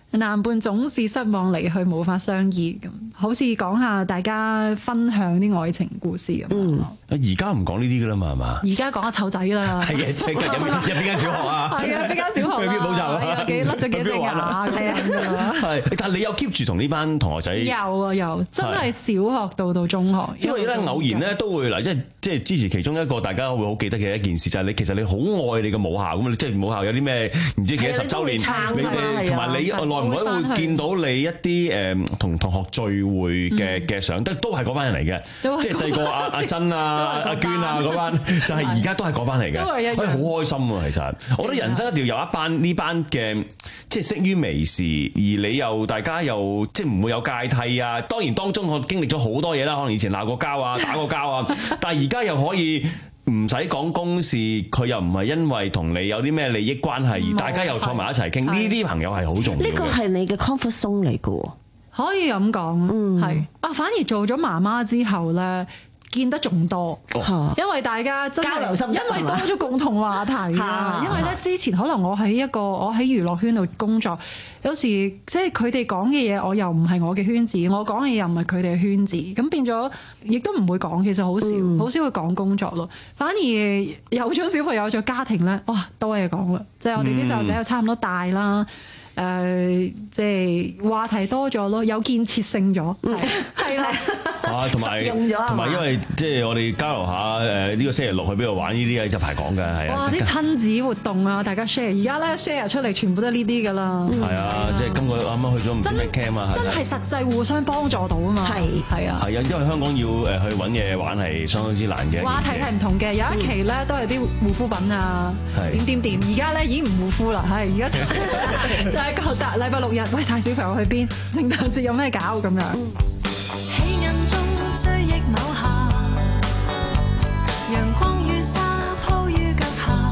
男伴總是失望離去，無法相依咁，好似講下大家分享啲愛情故事咁。 嗯，而家唔講呢啲噶啦嘛，係嘛？ 而家講下湊仔啦。 係嘅，即係入邊入邊間小學啊？ 係啊，邊間小學啊？ 去邊補習啊？ 有幾甩咗幾隻牙咁樣。 係，但係你有 keep 住同呢班同學仔？ 有啊有，真係小學到到中學。 因為咧偶然咧都會嗱，即係即係支持其中一個大家會好記得嘅一件事，就係你其實你好愛你嘅母校咁，即係母校有啲咩唔知幾多十週年，你哋同埋你耐唔耐會見到你一啲誒同同學聚會嘅嘅相，都都係嗰班人嚟嘅，即係細個阿阿珍啊、阿娟啊嗰班，就係而家都係嗰班嚟嘅，可以好開心啊！其實，我覺得人生一定要有一班呢班嘅，即係識於微時，而你又大家又即係唔會有芥蒂啊。當然當中我經歷咗好多嘢啦，可能以前鬧過交啊、打過交啊，但係而家又可以唔使講公事，佢又唔係因為同你有啲咩利益關係，而大家又坐埋一齊傾，呢啲朋友係好重要嘅。 呢個係你嘅 comfort zone 嚟嘅喎， 可以咁講，係啊。反而做咗媽媽之後咧，見得仲多，哦、因為大家真係交流心得， 因為多咗共同話題啊。因為咧之前可能我喺一個我喺娛樂圈度工作，有時即係佢哋講嘅嘢，我又唔係我嘅圈子，我講嘅嘢又唔係佢哋嘅圈子，咁變咗亦都唔會講，其實好少，好、嗯、少會講工作咯。反而有咗小朋友，有咗家庭咧，哇，多嘢講啦！即係我哋啲細路仔又差唔多大啦。誒、呃，即係話題多咗咯，有建設性咗，係係啦。啊，同埋同埋，因為即係我哋交流下誒呢個星期六去邊度玩呢啲，一排講嘅係啊。哇！啲親子活動啊，大家 share， 而家咧 share 出嚟全部都係呢啲㗎啦。係啊，即係今個啱啱去咗唔知咩 camp 啊，真係實際互相幫助到啊嘛。係係啊。係啊，因為香港要誒去揾嘢玩係相當之難嘅。話題係唔同嘅，有一期咧都係啲護膚品啊，點點點，而家咧已經唔護膚啦，係而家就係個禮拜六日，喂，帶小朋友去邊？聖誕節有咩搞咁樣？黑暗中追憶某夏，陽光與沙鋪於腳下，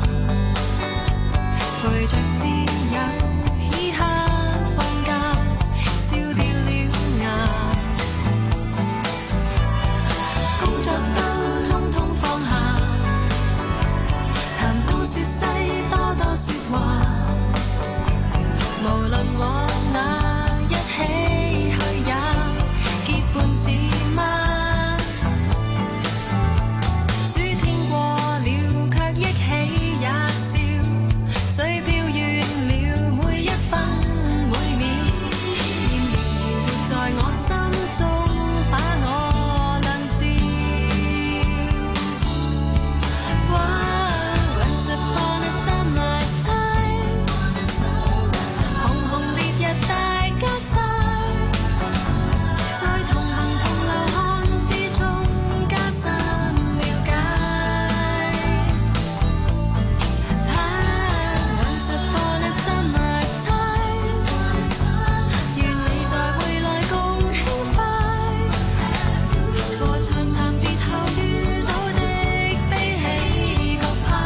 陪着摯友嘻哈放假，笑掉了牙，工作都通通放下，談東說西，多多說話。無論往哪一起去也結伴似嗎？暑天過了卻憶起也笑，水飄遠了每一分每秒，然而活在我心中把我亮照。Once upon a summer time，紅紅烈日大家曬，在同行同流汗之中加深了解。Once upon a summer time，願你在回來共輕快，和長談別後遇到的悲喜各派，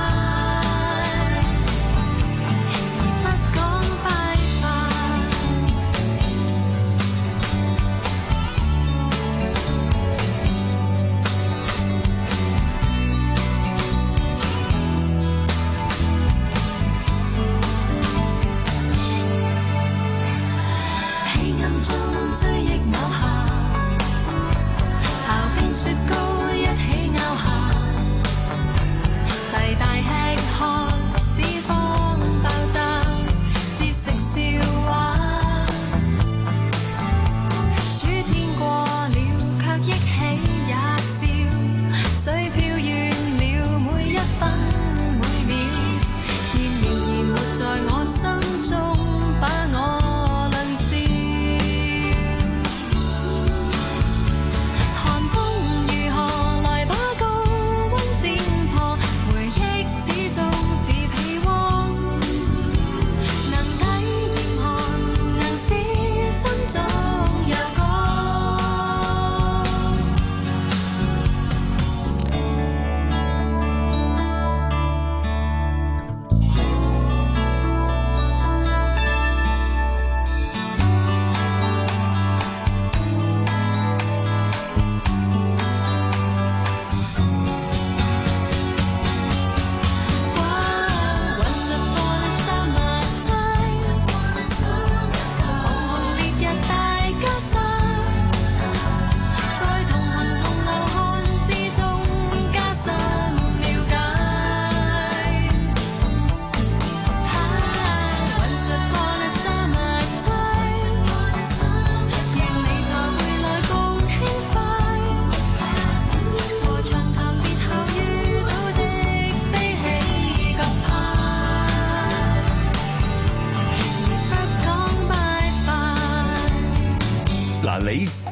而不講拜拜。黑暗中追憶某夏，刨冰雪糕一起咬下，大大吃喝脂肪爆炸，節食笑話。暑天過了卻憶起也笑，水飄遠了每一分每秒，然仍然活在我心中把我亮照。寒風如何來把高溫點破，回憶始終是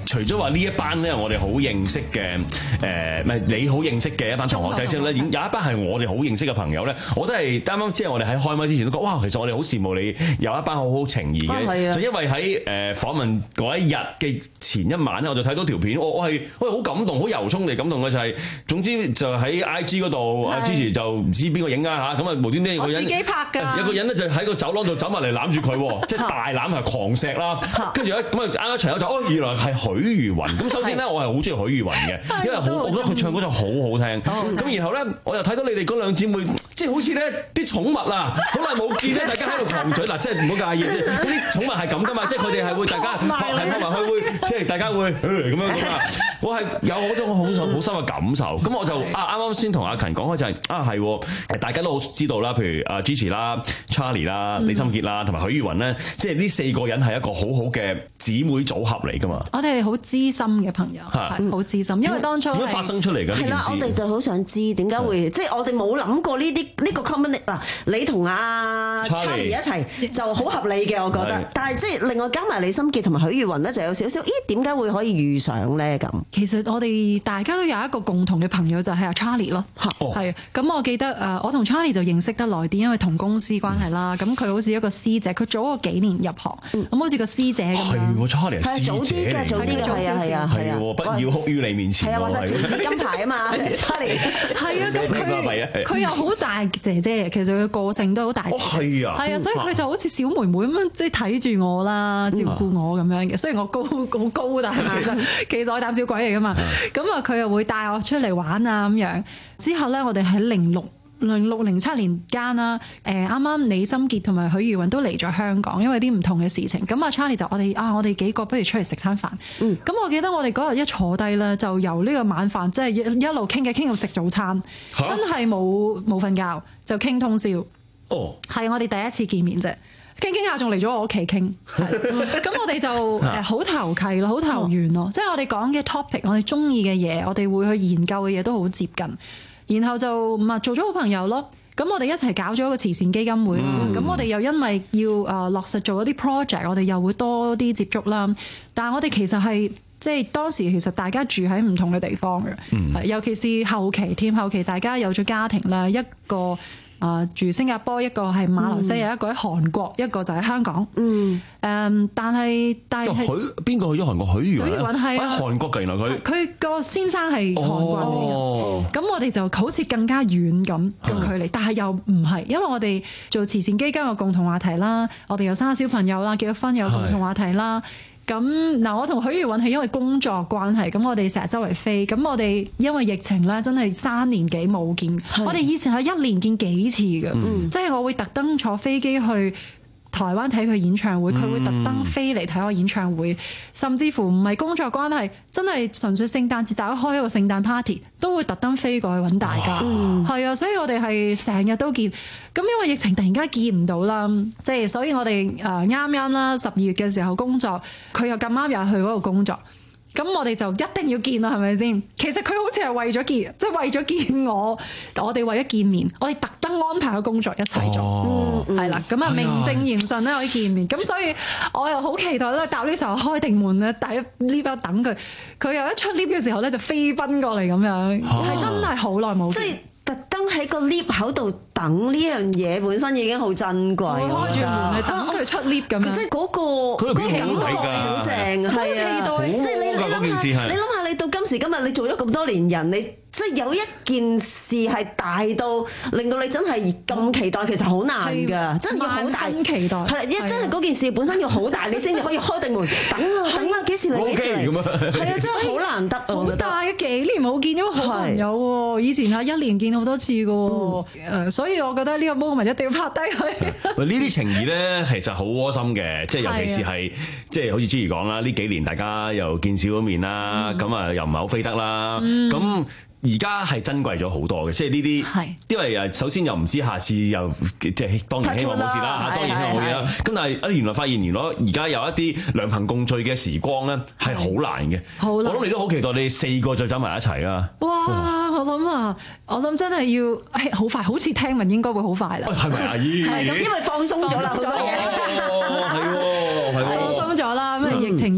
除咗話呢一班咧，我哋好認識嘅誒，唔係你好認識嘅一班同學仔之後咧，有一班係我哋好認識嘅朋友咧，我都係啱啱即係我哋喺開麥之前都講，哇！其實我哋好羨慕你有一班好好情誼嘅，啊、就因為喺誒訪問嗰一日嘅前一晚咧，我就睇到條片，我我係我係好感動，好由衷地感動嘅就係、是，總之就喺 I G 嗰度，阿 Gigi 就唔知邊個影啊嚇，咁啊無端端有個人， 我自己拍㗎， 有個人咧就喺個走廊度走埋嚟攬住佢，即係大攬係狂錫啦，跟住咧咁啊啱啱隨口就哦原來係許茹芸，咁首先咧我係好中意許茹芸嘅，因為好我覺得佢唱歌就好好聽，咁然後咧我又睇到你哋嗰兩姊妹，即係好似咧啲寵物啊，好耐冇見咧，大家喺度狂嘴嗱，即係唔好介意，嗰啲寵物係咁噶嘛，即係佢哋係會大家係撲埋去會，即係大家會咁樣噶嘛，我係有嗰種好深好深嘅感受，咁我就啊啱啱先同阿勤講開就係啊係，大家都好知道啦，譬如阿 Gigi 啦、Charlie 啦、李心潔啦，同埋許茹芸咧，即係呢四個人係一個好好嘅姊妹組合嚟噶嘛。 我哋係好知心嘅朋友，係好知心，因為當初點樣發生出嚟嘅呢件事？ 係啦，我哋就好想知點解會，即係我哋冇諗過呢啲呢個 combination 嗱，你同阿 Charlie 一齊就好合理嘅，我覺得。但係即係另外加埋李心潔同埋許茹芸咧，就有少少咦點解會可以遇上咧咁？ 其實我哋大家都有一個共同嘅朋友就係阿 Charlie 咯，係咁我記得誒，我同 Charlie 就認識得耐啲，因為同公司關係啦。咁佢、嗯、好似一個師姐，佢早我幾年入行，咁、嗯、好似個師姐咁樣。係喎 ，Charlie 係師姐嚟嘅， 早啲嘅，早啲嘅，係啊，係啊，係啊， 不要哭於你面前。 係啊，話實前置金牌啊嘛 ，Charlie。係啊，咁佢佢又好大姐姐，其實佢個性都好大姐。 係啊， 係啊，所以佢就好似小妹妹咁樣，即係睇住我啦，照顧我咁樣嘅。雖然我高好高，但係其實其實我膽小鬼嚟噶嘛。咁啊，佢又會帶我出嚟玩啊咁樣。之後咧，我哋喺零六。零六零七年間啦，誒啱啱李心潔同埋許茹芸都嚟咗香港，因為啲唔同嘅事情。咁阿 Charlie 就我哋啊，我哋幾個不如出嚟食餐飯。咁、嗯、我記得我哋嗰日一坐低咧，就由呢個晚飯即係一路傾偈傾到食早餐，真係冇冇瞓覺，就傾通宵。哦，係我哋第一次見面啫，傾傾下仲嚟咗我屋企傾。咁我哋就誒好投契咯，好投緣咯。即係我哋講嘅 topic，我哋中意嘅嘢，我哋會去研究嘅嘢都好接近。然後就唔係做咗好朋友咯，咁我哋一齊搞咗一個慈善基金會啦。咁、嗯、我哋又因為要誒落實做一啲 project，我哋又會多啲接觸啦。但係我哋其實係即係當時其實大家住喺唔同嘅地方嘅，嗯、尤其是後期添，後期大家有咗家庭啦，一個。啊！住新加坡，一個係馬來西亞，嗯、一個喺韓國，一個就喺香港。嗯。誒，但係但係許邊個去咗韓國？許茹芸喺韓國嘅，原來佢佢個先生係韓國嚟嘅。咁、哦、我哋就好似更加遠咁嘅距離，嗯、但係又唔係，因為我哋做慈善基金有共同話題啦，我哋有生小朋友啦，結咗婚有共同話題啦。咁嗱，我同許茹芸係因為工作關係，咁我哋成日周圍飛，咁我哋因為疫情咧，真係三年幾冇見。是我哋以前係一年見幾次嘅，嗯、即係我會特登坐飛機去台灣睇佢演唱會，佢、嗯、會特登飛嚟睇我演唱會，甚至乎唔係工作關係，真係純粹聖誕節大家開一個聖誕 party，都會特登飛過去揾大家。係、嗯、啊，所以我哋係成日都見。咁因為疫情突然間見唔到啦，即係所以我哋誒啱啱啦十二月嘅時候工作，佢又咁啱又去嗰度工作。咁我哋就一定要見啦，係咪先？其實佢好似係為咗見，即係為咗見我，我哋為咗見面，我哋特登安排個工作一齊做，係啦、哦。咁啊、嗯、名正言順咧可以見面，咁所以我又好期待咧搭呢時候開定門咧，第一 lift 等佢，佢又一出 lift 嘅時候咧就飛奔過嚟咁樣，係、啊、真係好耐冇見。 特登喺個 lift 口度等呢樣嘢本身已經好珍貴， 我開住門去等佢出 lift 咁樣， 即係嗰個嗰個感覺好正，係啊，即係你你諗下，你諗下你到今時今日你做咗咁多年人，你即係有一件事係大到令到你真係咁期待，其實好難㗎，真係要好大期待。係一真係嗰件事本身要好大，你先至可以開定門等啊等啊，幾時嚟幾時嚟？係啊，真係好難得， 好大嘅幾年冇見咗好朋友喎，以前係一年見好多次㗎喎，誒，所以我覺得呢個 moment 一定要拍低佢。 呢啲情誼咧，其實好窩心嘅，即係尤其是係即係好似朱怡講啦，呢幾年大家又見少咗面啦，咁啊、嗯、又唔係好飛得啦，咁、嗯。而家係珍貴咗好多嘅，即係呢啲，因為誒首先又唔知下次又即係當然希望冇事啦嚇，當然希望冇事啦。咁但係啊原來發現原來而家有一啲良朋共聚嘅時光咧係好難嘅。我諗你都好期待你哋四個再走埋一齊啦。 哇！我諗啊，我諗真係要好快，好似聽聞應該會好快啦。 係咪啊？ 係咁，因為放鬆咗啦，好多嘢。 係喎，係喎。 放鬆咗啦，咁疫情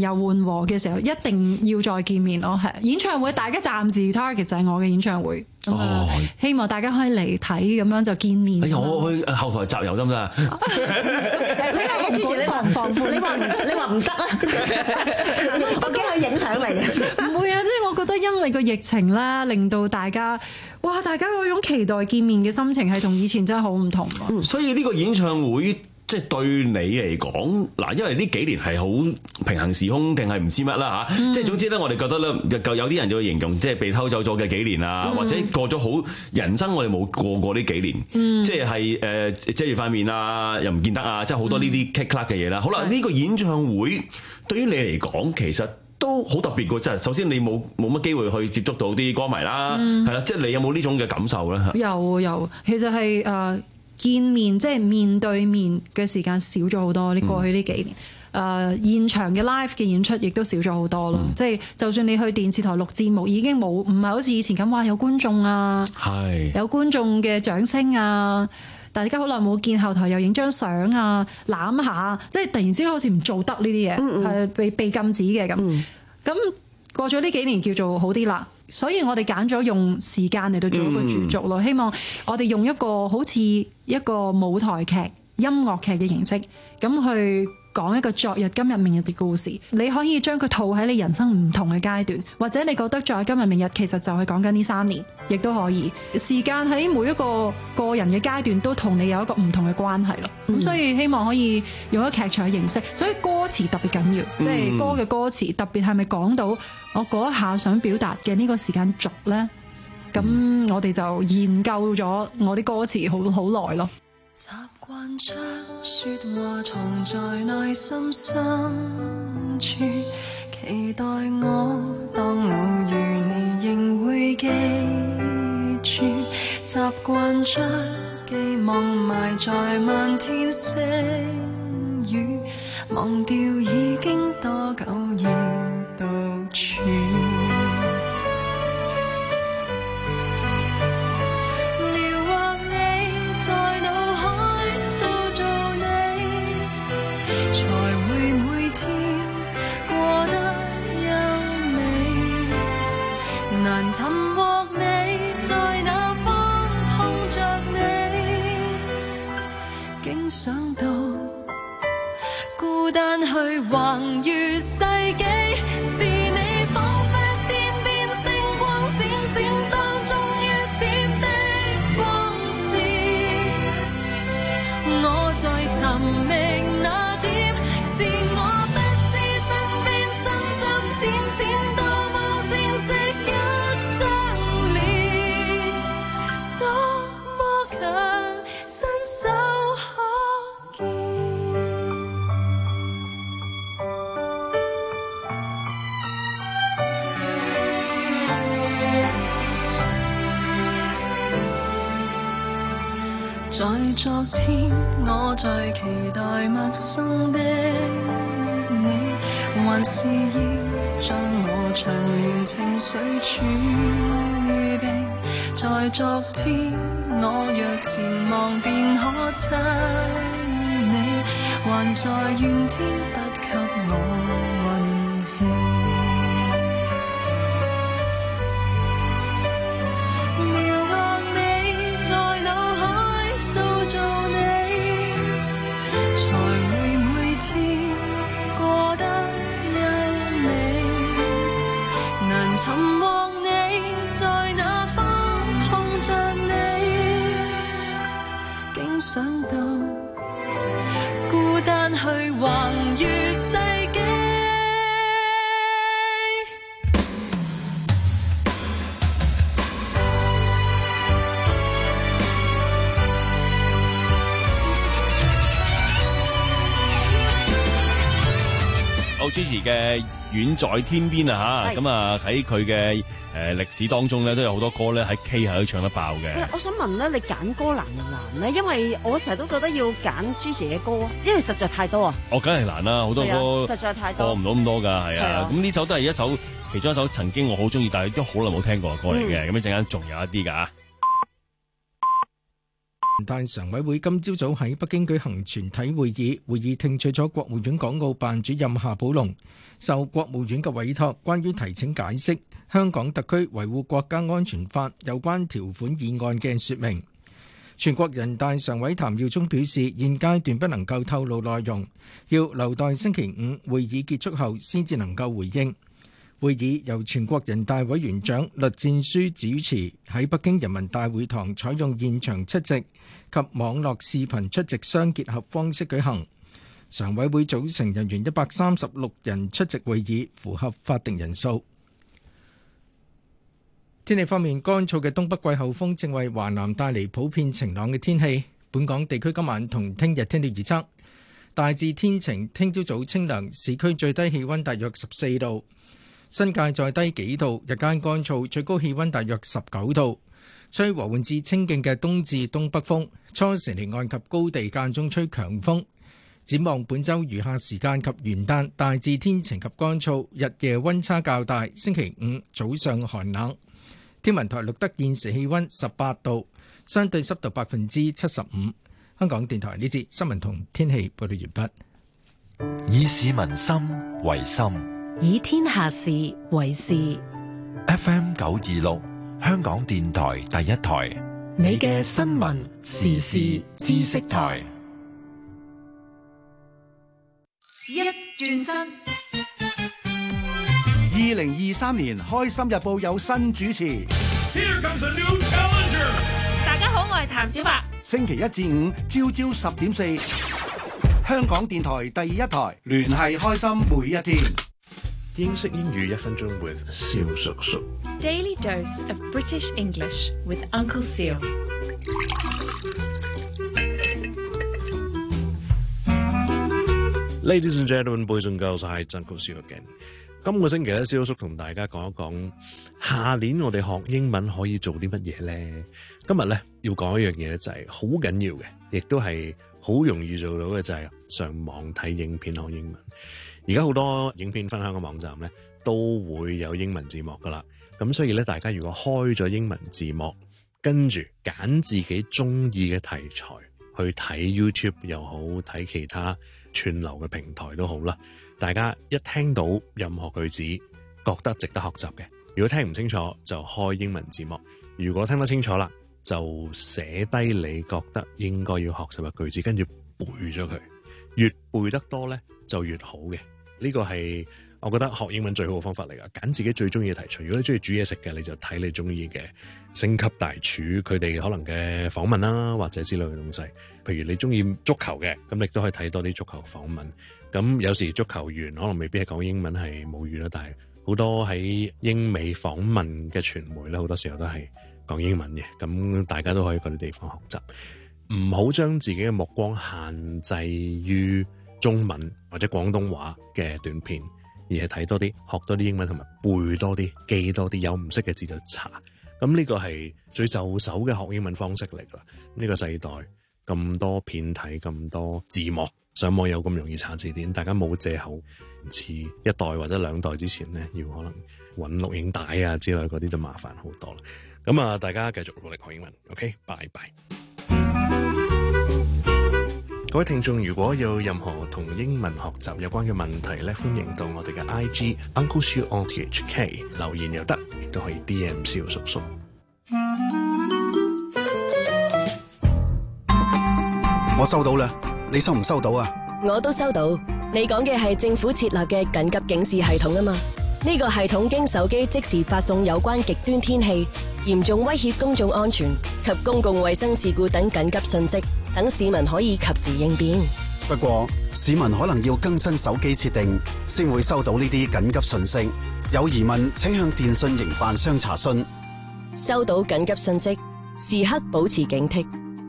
又緩和嘅時候，一定要再見面咯。係演唱會，大家暫時 target 就係我嘅演唱會。咁啊，希望大家可以嚟睇，咁樣就見面。 哎呀，我去後台集郵得唔得啊？ 你話主持你話唔放寬，你話你話唔得啊？我驚佢影響你啊！ 唔會啊，即係我覺得因為個疫情啦，令到大家哇，大家嗰種期待見面嘅心情係同以前真係好唔同啊。 所以呢個演唱會。即係對你嚟講，嗱，因為呢幾年係好平行時空定係唔知乜啦嚇，即係總之咧，我哋覺得咧，有啲人就會形容即係被偷走咗嘅幾年啊，嗯、或者過咗好人生，我哋冇過過呢幾年，嗯、即係係誒遮住塊面啊，又唔見得啊，即係好多呢啲 click click 嘅嘢啦。好啦，呢、呢個演唱會對於你嚟講，其實都好特別嘅，即係首先你冇冇乜機會去接觸到啲歌迷啦，係啦、嗯，即係你有冇呢種嘅感受咧？ 有有，其實係誒。Uh 見面即係面對面嘅時間少咗好多，你過去呢幾年，誒、嗯呃、現場嘅 live 嘅演出亦都少咗好多咯。嗯、即係就算你去電視台錄節目，已經冇唔係好似以前咁話有觀眾啊，係有觀眾嘅掌聲啊，大家好耐冇見，後台又影張相啊，攬下，即係突然之間好似唔做得呢啲嘢，係、嗯、被被禁止嘅咁。咁、嗯、過咗呢幾年叫做好啲啦。所以我哋揀咗用時間嚟到做一個主軸咯，嗯、希望我哋用一個好似一個舞台劇、音樂劇嘅形式，咁去講一個昨日、今日、明日嘅故事。你可以將佢套喺你人生唔同嘅階段，或者你覺得昨日、今日、明日其實就係講緊呢三年，亦都可以。時間喺每一個個人嘅階段都同你有一個唔同嘅關係咯。咁、嗯、所以希望可以用一個劇場嘅形式，所以歌詞特別緊要，即係、嗯、歌嘅歌詞特別係咪講到我嗰一下想表達嘅呢個時間軸咧？咁、嗯、我哋就研究咗我啲歌詞好好耐咯。 習慣將說話藏在內心深處，期待我當偶遇你仍會記住，習慣將寄望埋在漫天星雨，忘掉已經多久要獨處。尋獲你，在哪方碰着你，竟想到孤單去橫越世紀，是你彷彿天邊星光閃閃當中一點的光線，我在尋覓那點，是我不知身邊深深淺淺多麼清晰。在昨天，我在期待陌生的你，還是要將我長年情緒儲備。在昨天，我若前望便可親你，還在怨天不給我運氣。尋獲你，在哪方碰着你，竟想到孤單去橫越世紀。 好支持嘅遠在天邊啊嚇，咁啊喺佢嘅誒歷史當中咧，都有好多歌咧喺 K 係都唱得爆嘅。 我想問咧，你揀歌難唔難咧？因為我成日都覺得要揀支持嘅歌，因為實在太多啊。 哦，梗係難啦，好多歌實在太多， 播唔到咁多㗎，係啊。咁呢首都係一首其中一首曾經我好中意，但係都好耐冇聽過嘅歌嚟嘅。咁一陣間仲有一啲㗎。 人大常委會今朝早喺北京舉行全體會議，會議聽取咗國務院港澳辦主任夏寶龍受國務院嘅委託，關於提請解釋香港特區維護國家安全法有關條款議案嘅說明。全國人大常委譚耀宗表示，現階段不能夠透露內容，要留待星期五會議結束後先至能夠回應。會議由全國人大委員長栗戰書主持，喺北京人民大會堂採用現場出席及網絡視頻出席相結合方式舉行。常委會組成人員一百三十六人出席會議，符合法定人數。天氣方面，乾燥嘅東北季候風正為華南帶嚟普遍晴朗嘅天氣。本港地區今晚同聽日天氣預測大致天晴，聽朝早清涼，市區最低氣溫大約十四度。新界再低幾度，日間乾燥，最高氣溫大約十九度，吹和緩至清勁嘅東至東北風，初時離岸及高地間中吹強風。展望本週餘下時間及元旦，大致天晴及乾燥，日夜溫差較大。星期五早上寒冷。天文台錄得現時氣溫十八度，相對濕度百分之七十五。香港電台呢節新聞同天氣報道完畢。 以市民心為心， 以天下事為事。 F M 九二六，香港電台第一台， 你嘅新聞時事知識台。 一轉身， 二零二三年開心日報有新主持。 Here comes a new challenger。大家好，我係譚小白。 星期一至五朝朝十點四，香港電台第一台，聯繫開心每一天。 英式英語一分鐘 with 蕭叔叔。 Daily dose of British English with Uncle Seal。 Ladies and gentlemen, boys and girls, I係 Uncle Seal again。今個星期咧，蕭叔同大家講一講，下年我哋學英文可以做啲乜嘢咧？今日咧要講一樣嘢咧，就係好緊要嘅，亦都係好容易做到嘅，就係上網睇影片學英文。而家好多影片分享嘅網站咧，都會有英文字幕噶啦。咁所以咧，大家如果開咗英文字幕，跟住揀自己中意嘅題材去睇 YouTube 又好，睇其他串流嘅平台都好啦。大家一聽到任何句子覺得值得學習嘅，如果聽唔清楚就開英文字幕，如果聽得清楚啦，就寫低你覺得應該要學習嘅句子，跟住背咗佢。越背得多咧就越好嘅。呢個係我覺得學英文最好嘅方法嚟㗎。揀自己最中意嘅題材。如果你中意煮嘢食嘅，你就睇你中意嘅星級大廚佢哋可能嘅訪問啦，或者之類嘅東西。譬如你中意足球嘅，咁你都可以睇多啲足球訪問。咁有時足球員可能未必係講英文係母語啦，但係好多喺英美訪問嘅傳媒咧，好多時候都係講英文嘅。咁大家都可以去嗰啲地方學習，唔好將自己嘅目光限制於中文或者廣東話嘅短片，而係睇多啲，學多啲英文，同埋背多啲，記多啲，有唔識嘅字就查。咁呢個係最就手嘅學英文方式嚟㗎。呢個世代咁多片睇，咁多字幕，上網有咁容易查字典，大家冇藉口。唔似一代或者兩代之前呢，要可能揾錄影帶啊之類嗰啲就麻煩好多啦。咁啊，大家繼續努力學英文。OK，拜拜。各位聽眾，如果有任何同英文學習有關嘅問題咧，歡迎到我哋嘅 I G Uncle Siu O T H K 留言又得，亦都可以 D M 蕭叔叔。 我收到啦，你收唔收到啊？ 我都收到。你講嘅係政府設立嘅緊急警示系統啊嘛？呢個系統經手機即時發送有關極端天氣、嚴重威脅公眾安全及公共衛生事故等緊急信息，等市民可以及時應變。 不過市民可能要更新手機設定，先會收到呢啲緊急信息。有疑問請向電信營辦商查詢。 收到緊急信息，時刻保持警惕。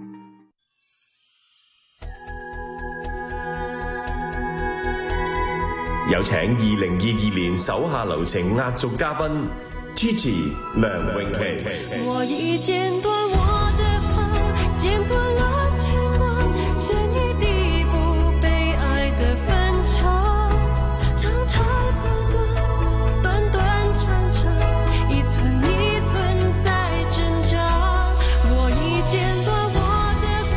有請二零二二年手下留情壓軸嘉賓 Gigi 梁詠琪。 我已剪斷我的髮，剪斷了牽掛，剪一地不被愛的分岔，長長短短，短短長長，一寸一寸在掙扎。我已剪斷我的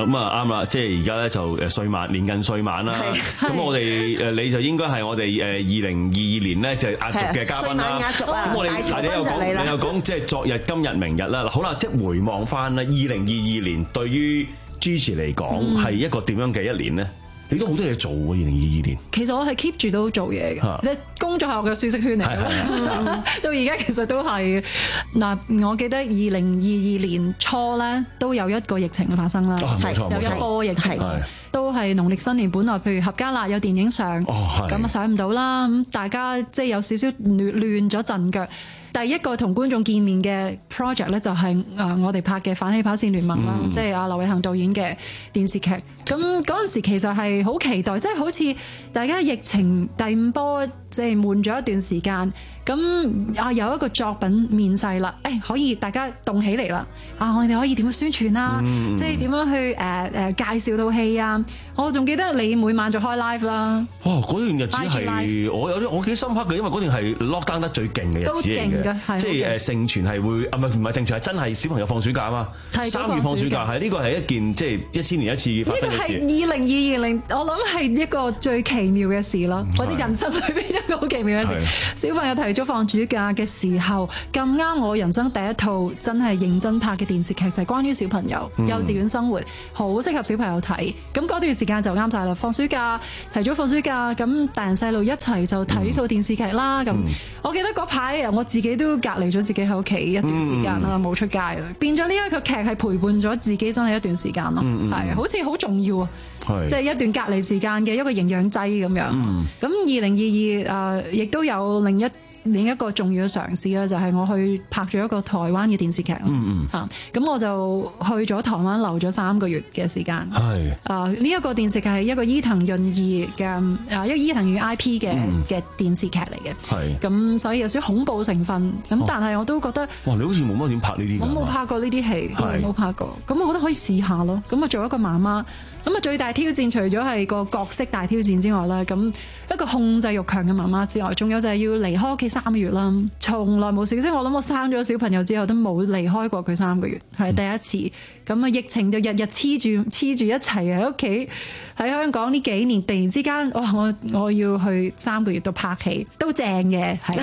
咁啊啱啦，即係而家咧就誒歲晚年近歲晚啦。咁我哋誒你就應該係我哋誒二零二二年咧就係壓軸嘅嘉賓啦。咁我哋你又講你又講即係昨日、今日、明日啦。好啦，即係回望翻啦，二零二二年對於 Gigi 嚟講係一個點樣嘅一年咧？你都好多嘢做喎，二零二二年。其實我係 keep 住都做嘢嘅，你工作係我嘅舒適圈嚟嘅，到而家其實都係。嗱，我記得二零二二年初咧都有一個疫情嘅發生啦，係有一波疫情，都係農曆新年，本來譬如合家辣有電影上，咁啊上唔到啦，咁大家即係有少少亂亂咗陣腳。第一個同觀眾見面嘅 project 咧，就係誒我哋拍嘅《反起跑線聯盟》啦，嗯，即係阿劉偉恒導演嘅電視劇。咁嗰陣時其實係好期待，即係好似大家疫情第五波即係悶咗一段時間，咁啊有一個作品面世啦，誒可以大家動起嚟啦，啊我哋可以點樣宣傳啦，嗯，即係點樣去誒誒，呃、介紹套戲啊！我仲記得你每晚就開 live 啦。哇！嗰段日子係我有啲我幾深刻嘅，因為嗰段係 lock down 得最勁嘅日子嚟嘅，即係誒盛傳係會啊唔係唔係盛傳係真係小朋友放暑假啊嘛，三月放暑假係呢個係一件即係一千年一次發生嘅事。呢個係二零二二年，我諗係一個最奇妙嘅事咯，我哋人生裏邊一個好奇妙嘅事。小朋友提早放暑假嘅時候，咁啱我人生第一套真係認真拍嘅電視劇就係關於小朋友幼稚園生活，好適合小朋友睇。咁嗰段時間就啱晒啦，放暑假提早放暑假，咁大人細路一齊就睇呢套電視劇啦。咁、嗯、我記得嗰排我自己都隔離咗自己喺屋企一段時間啦，冇、嗯、出街啦，變咗呢一個劇係陪伴咗自己真係一段時間咯，係、嗯、好似好重要啊，即係一段隔離時間嘅一個營養劑咁樣。咁二零二二誒亦都有另一另一個重要嘅嘗試啦，就係我去拍咗一個台灣嘅電視劇。嗯嗯。嚇，咁我就去咗台灣留咗三個月嘅時間。係。啊，呢一個電視劇係一個伊藤潤二嘅啊，一個伊藤潤 I P 嘅嘅電視劇嚟嘅。係。咁所以有少少恐怖成分，咁但係我都覺得。哇！你好似冇乜點拍呢啲。我冇拍過呢啲戲，冇拍過。咁我覺得可以試下咯。咁我做一個媽媽。咁啊，最大挑戰除咗係個角色大挑戰之外咧，咁一個控制欲強嘅媽媽之外，仲有就係要離開屋企三個月啦。從來冇試過，即係我諗我生咗小朋友之後都冇離開過佢三個月，係第一次。咁啊，疫情就日日黐住黐住一齊喺屋企，喺香港呢幾年突然之間，哇！我我要去三個月度拍戲，都正嘅，係。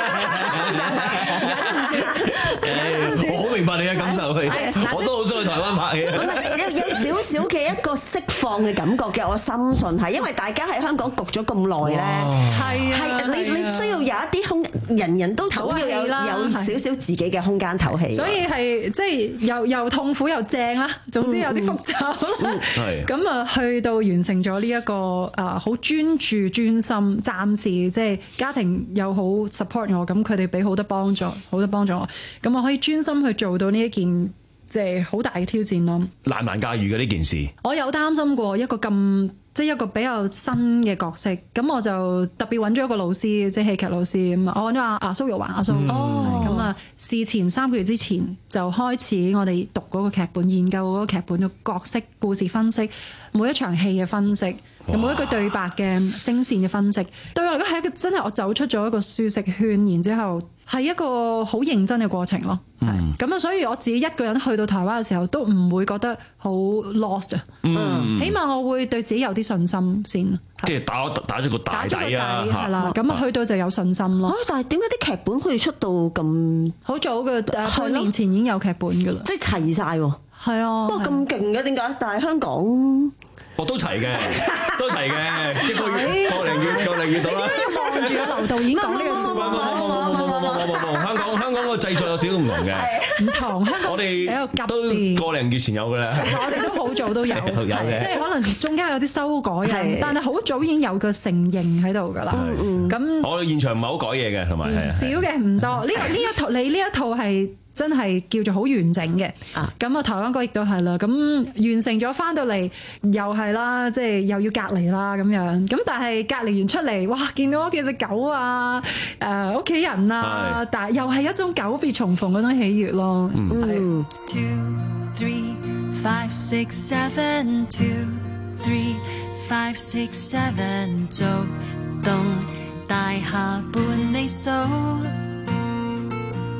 忍唔住， 我好明白你嘅感受，我都好想去台灣拍戲。 有有少少嘅一個釋放嘅感覺嘅，我深信係，因為大家喺香港焗咗咁耐咧，係係你你需要有一啲空，人人都總要有有少少自己嘅空間唞氣。所以係即係又又痛苦又正啦，總之有啲複雜啦。咁啊，去到完成咗呢一個啊好專注專心，暫時即係家庭又好 support 我，咁佢哋俾好多幫助，好多幫助我，咁我可以專心去做到呢一件。即係好大嘅挑戰咯， 難難駕馭嘅呢件事。我有擔心過一個咁即係一個比較新嘅角色，咁我就特別揾咗一個老師，即係戲劇老師咁啊，我揾咗阿阿蘇玉環阿蘇，咁啊事前三個月之前就開始我哋讀嗰個劇本，研究嗰個劇本嘅角色故事分析，每一場戲嘅分析。有冇一個對白嘅聲線嘅分析？對我嚟講係一個真係我走出咗一個舒適圈，然之後係一個好認真嘅過程咯。係咁啊，所以我自己一個人去到台灣嘅時候，都唔會覺得好 lost 啊。嗯，起碼我會對自己有啲信心先。 即係打打咗個大底啊， 係啦。咁啊，去到就有信心咯。 但係點解啲劇本可以出到咁好早嘅？誒，半年前已經有劇本㗎啦， 即係齊晒喎。係啊，不過咁勁嘅點解？但係香港。 我都齊嘅，都齊嘅，一個月個零月個零月到啦。 望住阿劉導演講呢個説話。 冇冇冇冇冇冇冇冇，香港香港個製作有少少唔同嘅。 唔同香港， 我哋都個零月前有嘅啦。 我哋都好早都有， 有嘅。 即係可能中間有啲修改啊，但係好早已經有個成形喺度㗎啦。咁我哋現場唔係好改嘢嘅，同埋少嘅唔多。呢呢一套你呢一套係。真係叫做好完整嘅，咁啊台灣哥亦都係啦，咁完成咗翻到嚟又係啦，即係又要隔離啦咁樣，咁但係隔離完出嚟，哇見到屋企隻狗啊，誒屋企人啊，但係又係一種久別重逢嗰種喜悅咯。嗯。Two three five six seven two three five six seven 逐棟大廈伴你數。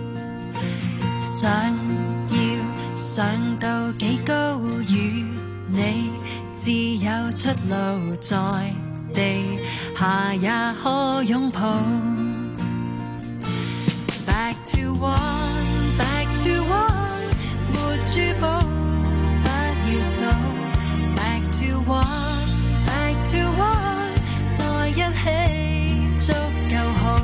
想要上到幾高與你自有出路，在地下也可擁抱。Back to one, back to one， 沒珠寶不要數。Back to one, back to one， 在一起足夠好。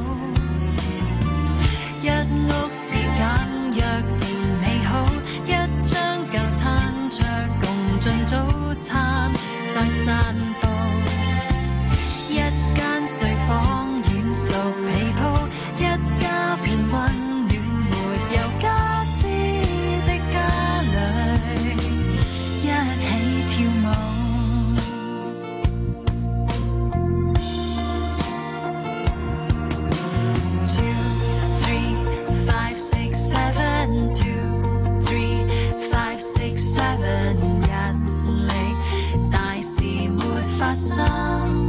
一屋是簡約便美好，一張舊餐桌共進早餐，在散步。一間睡房軟熟被鋪，一家便溫暖，沒有家私的家裏，一起跳舞。Two, three, five, six, seven, two, three, five, six, seven， 日曆大事沒發生。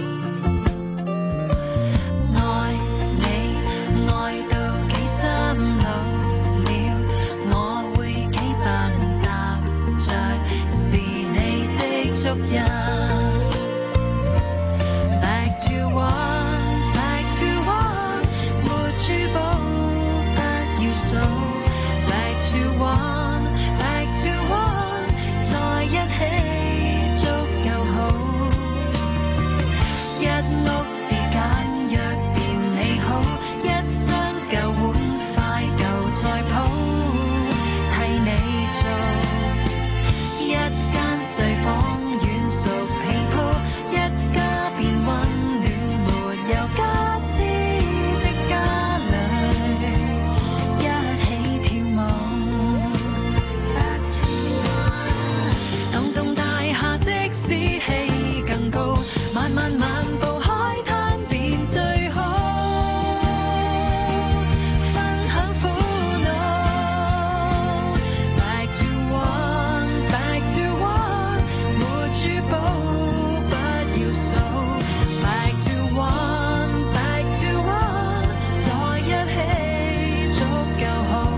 足印 Back to one, back to one， 沒珠寶不要數。Back to one, back to one， 在一起足夠好。一屋是簡約便美好，一雙舊碗筷舊菜譜替你做。一間睡房熟被鋪，一家便溫暖，沒有家私的家裏，一起跳舞。棟棟大廈即使氣更高，慢慢漫步海灘便最好，分享苦惱。Back to one, back to one， 沒珠寶不要數。Back to one, back to one， 在一起足夠好。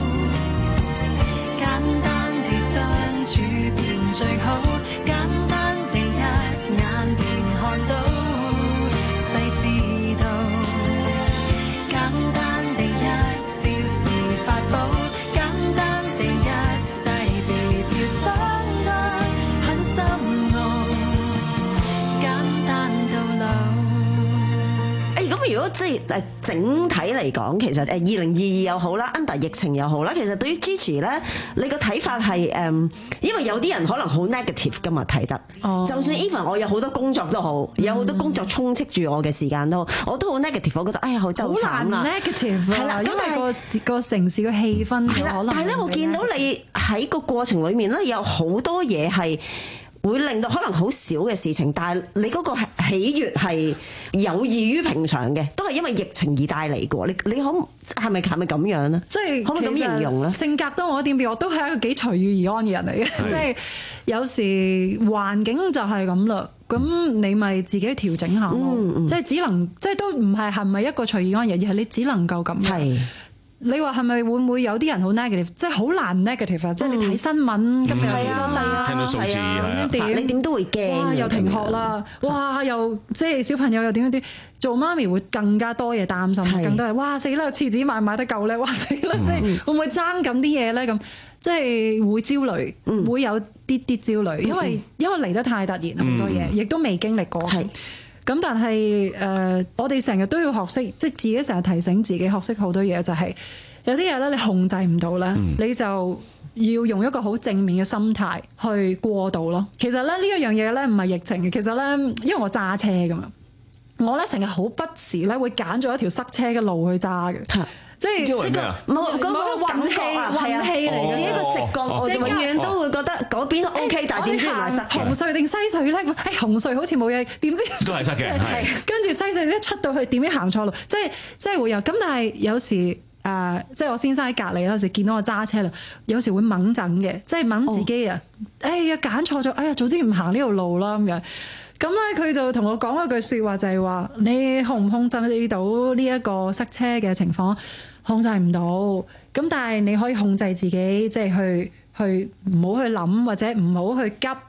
簡單地相處便最好，簡單地一眼便看到，細緻到。簡單地一笑是法寶，簡單地一世別要相得很深奧，簡單到老。 誒咁如果即係誒整體嚟講，其實誒二零二二又好啦 ，under 疫情又好啦，其實對於支持咧，你個睇法係誒，因為有啲人可能好 negative 噶嘛睇得，哦、就算 even 我有好多工作都好，有好多工作充斥住我嘅時間都好，我都好 negative， 我覺得哎呀好真係好慘啦 negative 係啦，因為個個城市嘅氣氛係啦， 但係咧我見到你喺個過程裡面咧有好多嘢係會令到可能好少嘅事情，但係你嗰個喜悅係有異於平常嘅，都係因為疫情而帶嚟嘅。你你可係咪係咪咁樣咧？ 即係可唔可以咁形容咧？ 性格都我點變，我都係一個幾隨遇而安嘅人嚟嘅。即係有時環境就係咁啦，咁你咪自己調整下咯。嗯嗯、即係只能即係都唔係係咪一個隨遇而安人，而係你只能夠咁樣。你話係咪會唔會有啲人好 negative？ 即係好難 negative 啊！即係你睇新聞，今日有幾多例啊？ 聽到數字係點？你點都會驚。 哇！又停學啦！哇！又即係小朋友又點樣點？做媽咪會更加多嘢擔心，更多係哇死啦！廁紙買唔買得夠咧？哇死啦！即係會唔會爭緊啲嘢咧？咁即係會焦慮，會有啲啲焦慮，因為因為嚟得太突然好多嘢，亦都未經歷過。咁但係誒、呃，我哋成日都要學識，即係自己成日提醒自己學識好多嘢，就係、是、有啲嘢咧你控制唔到咧，嗯、你就要用一個好正面嘅心態去過渡咯。其實咧呢一樣嘢咧唔係疫情嘅，其實咧因為我揸車㗎嘛，我咧成日好不時咧會揀咗一條塞車嘅路去揸嘅。即係即係個冇嗰個運氣運氣嚟，自己個直覺，我哋永遠都會覺得嗰邊 O K，但係點知原來塞紅隧定西隧咧？誒紅隧好似冇嘢，點知都係塞嘅。 跟住西隧一出到去點樣行錯路？即係即係會有咁，但係有時誒，即係我先生喺隔離有時見到我揸車啦，有時會掹陣嘅，即係掹自己啊！哎呀揀錯咗，哎呀早知唔行呢條路啦咁樣。咁咧，佢就同我講一句説話，就係話：你控唔控制到呢一個塞車嘅情況？控制唔到。咁但係你可以控制自己，即係去去唔好去諗，或者唔好去急，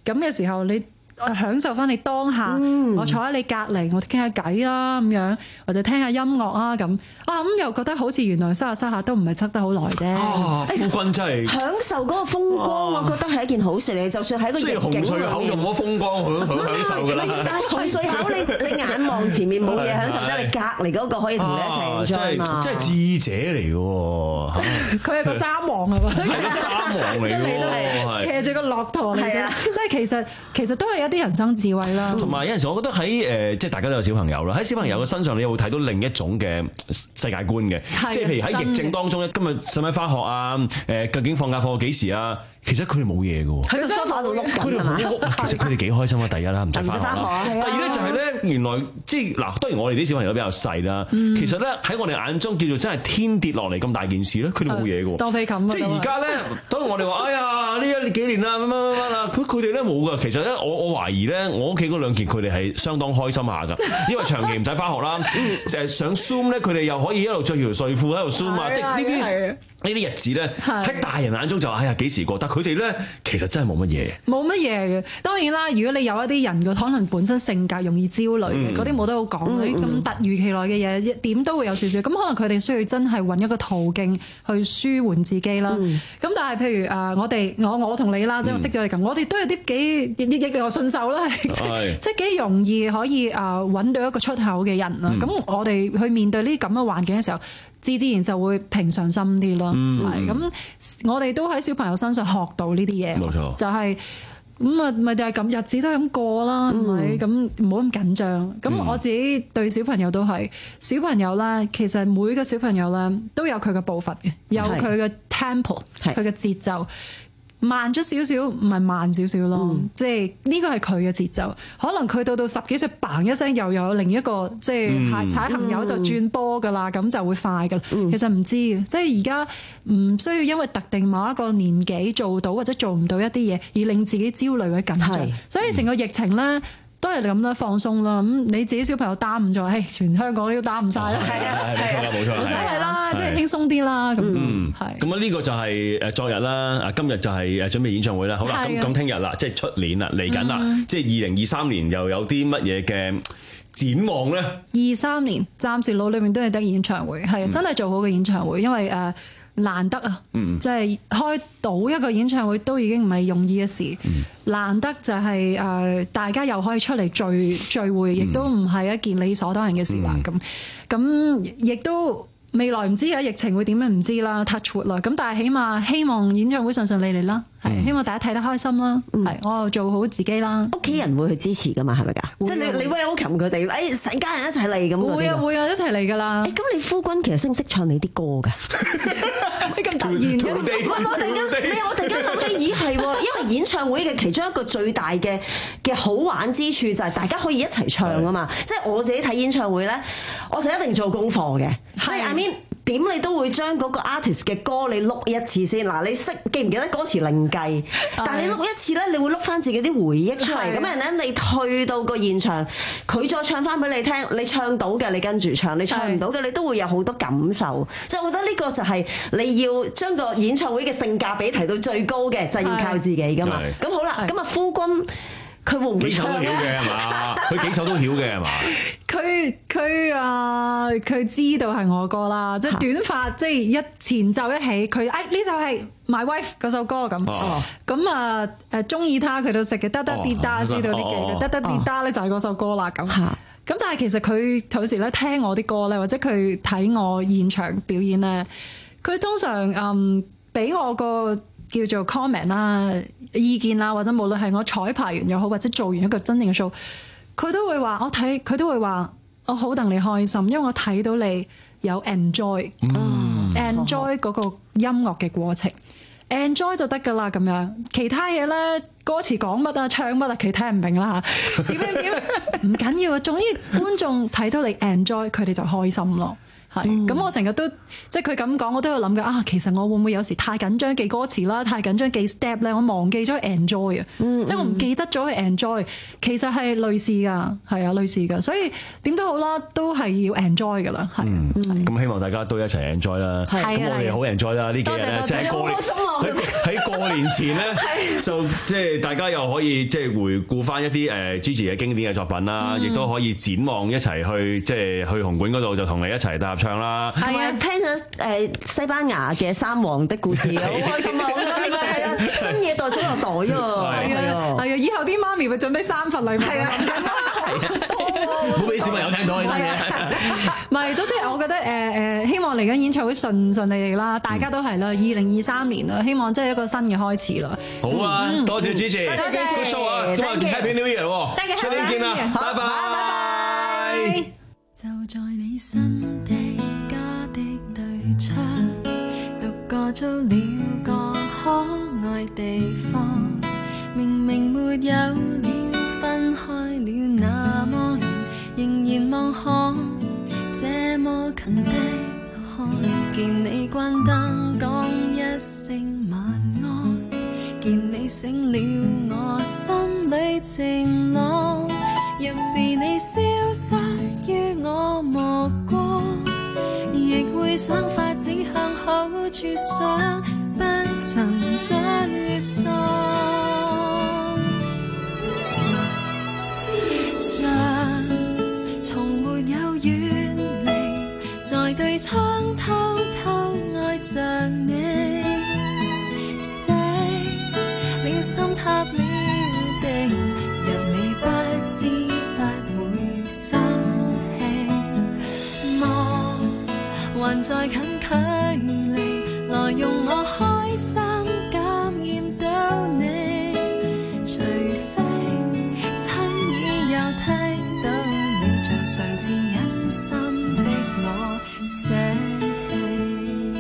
咁嘅時候你享受翻你當下，嗯、我坐喺你隔離，我哋傾下偈啦咁樣，或者聽下音樂啊咁啊咁又覺得好似原來塞下塞下都唔係塞得好耐啫。 啊，夫君真係享受嗰個風光，我覺得係一件好事嚟。就算喺個逆境裏面， 雖然紅隧口就冇乜風光，佢好享受㗎啦。 但係紅隧口你你眼望前面冇嘢享受，即係你隔離嗰個可以同你一齊 enjoy 嘛。 即係智者嚟嘅喎， 佢係個三王係嘛？ 係個三王嚟喎， 斜住個駱駝嚟啫。即係其實其實都係一啲人生智慧啦。 同埋有陣時，我覺得喺誒即係大家都有小朋友啦，喺小朋友嘅身上，你會睇到另一種嘅世界觀嘅。即係譬如喺疫症當中咧，今日使唔使返學啊？誒，究竟放假放到幾時啊？其實佢哋冇嘢嘅喎， 喺個梳化度碌緊係嘛？ 其實佢哋幾開心啊！第一啦，唔使返學啦。第二咧就係咧，原來即係嗱，當然我哋啲小朋友比較細啦。其實咧喺我哋眼中叫做真係天跌落嚟咁大件事咧，佢哋冇嘢嘅喎。 當飛冚。 即係而家咧，當然我哋話：哎呀，呢一幾年啦，乜乜乜乜啊！佢佢哋咧冇㗎。其實咧，我我懷疑咧，我屋企嗰兩件佢哋係相當開心下㗎，因為長期唔使返學啦，成日上 Zoom 咧，佢哋又可以一路着條睡褲喺度 Zoom 啊！即係呢啲。呢啲日子咧，喺大人眼中就哎呀幾時過？但佢哋咧其實真係冇乜嘢， 冇乜嘢嘅。當然啦，如果你有一啲人嘅可能本身性格容易焦慮嘅，嗰啲冇得好講。嗰啲咁突如其來嘅嘢，點都會有少少。咁可能佢哋需要真係揾一個途徑去舒緩自己啦。咁、嗯、但係譬如誒，我哋我我同你啦，即係我識咗你咁，我哋都有啲幾亦亦我順手啦，即係幾容易可以誒揾到一個出口嘅人啦。咁、嗯、我哋去面對呢啲咁嘅環境嘅時候，自自然就會平常心啲咯。係咁、嗯，我哋都喺小朋友身上學到呢啲嘢，冇錯，就係咁啊，咪就係咁，日子都係咁過啦，係咪？咁唔好咁緊張。咁、嗯、我自己對小朋友都係，小朋友咧，其實每個小朋友咧都有佢嘅步伐嘅，有佢嘅 tempo，佢嘅節奏。慢咗少少，唔係慢少少咯，嗯、即係呢個係佢嘅節奏。可能佢到到十幾歲嘭一聲，又有另一個即係踩行友就轉波噶啦，咁、嗯、就會快噶啦。嗯、其實唔知嘅，即係而家唔需要因為特定某一個年紀做到或者做唔到一啲嘢，而令自己焦慮或者緊張。所以成個疫情咧。都係咁啦，放鬆啦。咁你自己小朋友擔唔咗，誒，全香港都擔唔晒啦。係啊， 冇錯啦，冇錯啦， 冇所謂啦，即係輕鬆啲啦。咁， 嗯，係。咁啊，呢個就係誒昨日啦，啊今日就係誒準備演唱會啦。好啦，咁咁聽日啦，即係出年啦，嚟緊啦，即係二零二三年又有啲乜嘢嘅展望咧？二三年暫時腦裏面都係得演唱會，係真係做好嘅演唱會，因為誒。難得啊，即係開到一個演唱會都已經唔係容易嘅事。嗯、難得就係誒，大家又可以出嚟聚聚會，亦都唔係一件理所當然嘅事啦。咁咁亦都未來唔知啊，疫情會點樣唔知啦 ，touch wood 啦。咁但係起碼希望演唱會順順利利啦。係，希望大家睇得開心啦。係、嗯，我又做好自己啦。屋企人會去支持噶嘛？係咪㗎？即係你你 welcome 佢哋，誒成家人一齊嚟咁。會啊會啊，一齊嚟㗎啦。誒咁你夫君其實識唔識唱你啲歌㗎？你咁突然嘅？唔係我突然間，唔係我突然間諗起，咦係喎，因為演唱會嘅其中一個最大嘅嘅好玩之處就係大家可以一齊唱啊嘛。即係我自己睇演唱會咧，我就一定做功課嘅。即係 I mean。點你都會將嗰個 artist 嘅歌你碌一次先嗱，你識記唔記得歌詞另計，但係你碌一次咧，你會碌翻自己啲回憶出嚟，咁樣咧你去到個現場，佢再唱翻俾你聽，你唱到嘅你跟住唱，你唱唔到嘅你都會有好多感受，即係我覺得呢個就係你要將個演唱會嘅性價比提到最高嘅，就係要靠自己噶嘛。咁好啦，咁啊夫君。佢會唔會唱咧？幾首都曉嘅係嘛？佢幾首都曉嘅係嘛？佢佢啊，佢知道係我歌啦，即係短髮，即係一前奏一起，佢誒呢就係 My Wife 嗰首歌咁。咁啊誒中意他佢都識嘅，得得啲哒知道啲嘅，得得啲哒咧就係嗰首歌啦咁。咁但係其實佢有時咧聽我啲歌咧，或者佢睇我現場表演咧，佢通常嗯俾我個叫做 comment 啦、意見啦，或者無論係我彩排完又好，或者做完一個真正嘅 show，佢都會話我睇，佢都會話我好戥你開心，因為我睇到你有 enjoy，enjoy、嗯、enjoy 嗰個音樂嘅過程、嗯、，enjoy 就得噶啦咁樣。其他嘢咧，歌詞講乜啊、唱乜啊，其他唔明啦嚇。點樣點唔緊要啊，總之觀眾睇到你 enjoy，佢哋就開心咯。 係咁我成日都即係佢咁講，我都有諗嘅啊。其實我會唔會有時太緊張記歌詞啦，太緊張記 step 咧，我忘記咗 enjoy 啊，即係我唔記得咗去 enjoy。其實係類似㗎，係啊，類似㗎。所以點都好啦，都係要 enjoy 㗎啦。係咁希望大家都一齊 enjoy 啦。咁我哋好 enjoy 啦。呢幾日咧，即係過年喺過年前咧，就即係大家又可以即係回顧翻一啲誒 Gigi 嘅經典嘅作品啦，亦都可以展望一齊去即係去紅館嗰度就同你一齊大合唱啦。 係啊，聽咗誒西班牙嘅三王的故事，好開心啊！我覺得呢個係啊，新嘢袋咗落袋喎。 係啊，係啊，以後啲媽咪會準備三份禮物。係啊， 唔好俾小朋友聽到呢單嘢。 唔係，總之我覺得誒誒，希望嚟緊演唱會順順利利啦，大家都係啦。二零二三年啦，希望即係一個新嘅開始啦。 好啊，多謝支持，多謝 Good show 啊，今日 Happy New Year 喎，出年見啦，拜拜。 就在你新的家的對窗，獨個租了個可愛地方，明明沒有了，分開了那麼遠，仍然望看這麼近的看見你關燈講一聲晚安，見你醒了我心裏晴朗，若是你消失於我目光，亦會想法子向好處想，不曾沮喪。像從沒有遠離，在對窗偷偷愛着你，死了心塌了定，讓你不知不會生氣，望還在近距離，來用我開心感染到你，除非親耳又聽到你像上次忍心逼我捨棄。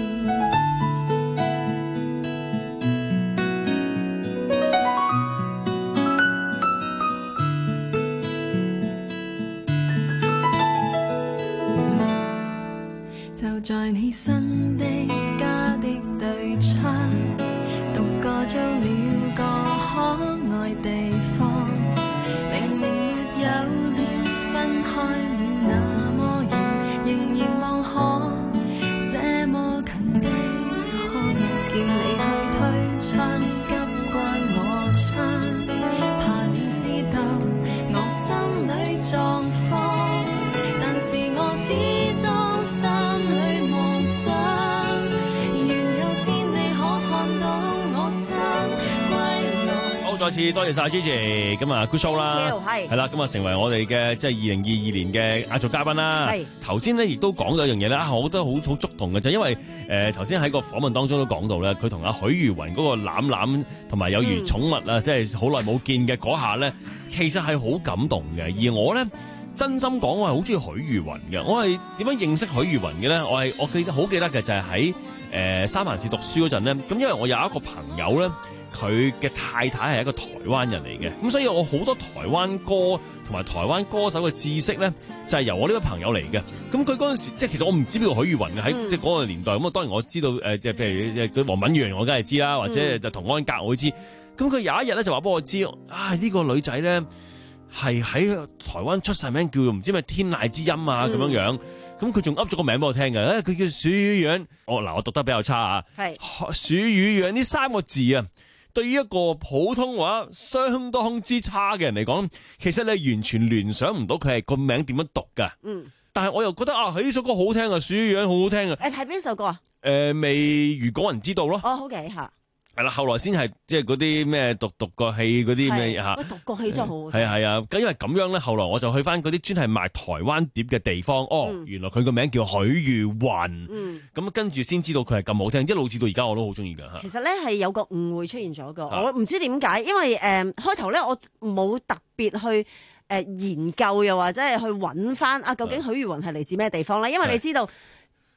就在你新的家的對窗，獨個租了個可愛地方，明明沒有了，分開了那麼遠，仍然望看這麼近的看，見你去推窗，急關我窗，怕你知道我心裏狀況，但是我始終心裏夢想，願有天你可看到我心歸來。 好，再次多謝晒 Gigi， 咁啊 Good show 啦，係係啦，咁啊成為我哋嘅即係二零二二年嘅壓軸嘉賓啦。係頭先咧亦都講咗一樣嘢咧，啊，我覺得好好觸動嘅就係因為誒頭先喺個訪問當中都講到咧，佢同阿許茹芸嗰個攬攬同埋有如寵物啊，嗯、即係好耐冇見嘅嗰下咧，其實係好感動嘅。而我咧。真心講，我係好中意許茹芸嘅。我係點樣認識許茹芸嘅咧？我係我記得好記得嘅就係喺誒三藩市讀書嗰陣咧。咁因為我有一個朋友咧，佢嘅太太係一個台灣人嚟嘅。咁所以我好多台灣歌同埋台灣歌手嘅知識咧，就係由我呢個朋友嚟嘅。咁佢嗰陣時即係其實我唔知邊個許茹芸嘅喺即係嗰個年代。咁啊當然我知道誒即係譬如佢黃敏源我梗係知啦，或者就童安格我都知。咁佢有一日咧就話俾我知，啊呢個女仔咧。係喺台灣出晒名，叫唔知咩天籟之音啊咁樣樣，咁佢仲噏咗個名俾我聽嘅，誒佢叫許茹芸，我嗱我讀得比較差啊，係許茹芸呢三個字啊，對於一個普通話相當之差嘅人嚟講，其實你完全聯想唔到佢係個名點樣讀噶，嗯，但係我又覺得啊，佢呢首歌好聽啊，許茹芸好好聽啊， 誒睇邊首歌啊？誒、 呃、未如果人知道咯， 哦好嘅嚇。 係啦，後來先係即係嗰啲咩獨獨角戲嗰啲咩嚇， 獨角戲真係好。 係啊係啊，咁因為咁樣咧，後來我就去翻嗰啲專係賣台灣碟嘅地方。哦，嗯、原來佢個名叫許茹芸。嗯。咁跟住先知道佢係咁好聽，一路至到而家我都好中意㗎嚇。 其實咧係有個誤會出現咗個，我唔知點解，因為誒、呃、開頭咧我冇特別去誒、呃、研究，又或者係去揾翻啊究竟許茹芸係嚟自咩地方咧？因為你知道。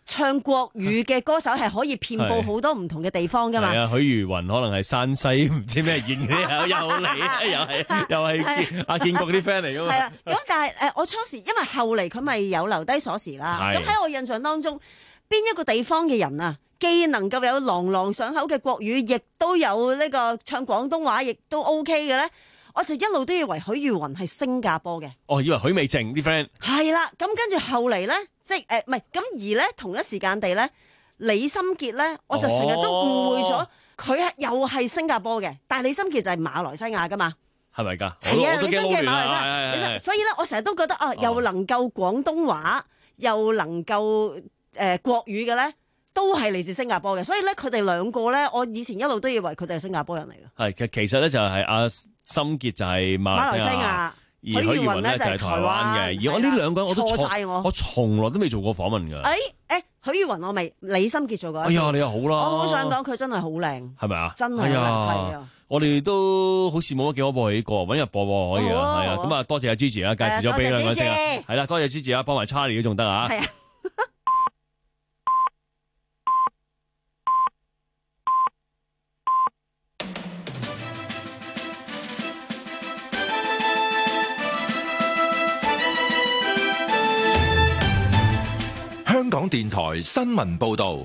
唱國語嘅歌手係可以遍佈好多唔同嘅地方噶嘛。 係啊，許茹芸可能係山西唔知咩縣嘅，又嚟啊，又係又係阿建國啲 friend 嚟噶嘛。 係啊，咁但係誒，我初時因為後嚟佢咪有留低鎖匙啦。咁喺我印象當中，邊一個地方嘅人啊，既能夠有朗朗上口嘅國語，亦都有呢個唱廣東話，亦都 OK 嘅咧。我就一路都以為許茹芸係新加坡嘅。 哦，以為許美靜啲 friend。 係啦，咁跟住後嚟咧，即係誒唔係咁而咧，同一時間地咧，李心潔咧，我就成日都誤會咗佢係又係新加坡嘅，但係李心潔就係馬來西亞噶嘛。 係咪㗎？ 係啊，李心潔係馬來西亞。 係係係。 所以咧，我成日都覺得啊，又能夠廣東話，又能夠誒、呃、國語嘅咧，都係嚟自新加坡嘅。所以咧，佢哋兩個咧，我以前一路都以為佢哋係新加坡人嚟嘅。 係，其其實咧就係阿心潔就係馬來西亞，而許茹芸咧就係台灣嘅。而我呢兩個人我都錯晒我，我從來都未做過訪問㗎。 誒誒，許茹芸我未，李心潔做過一次。 哎呀，你又好啦。 我好想講佢真係好靚， 係咪啊？ 真係係啊！ 我哋都好似冇乜幾可播起過，揾日播喎可以啊，係啊。咁啊，多謝阿 Gigi 啊，介紹咗俾兩位先啊。係啦，多謝 Gigi 啊，幫埋 Charlie 都仲得啊。係啊。 香港電台新聞報導，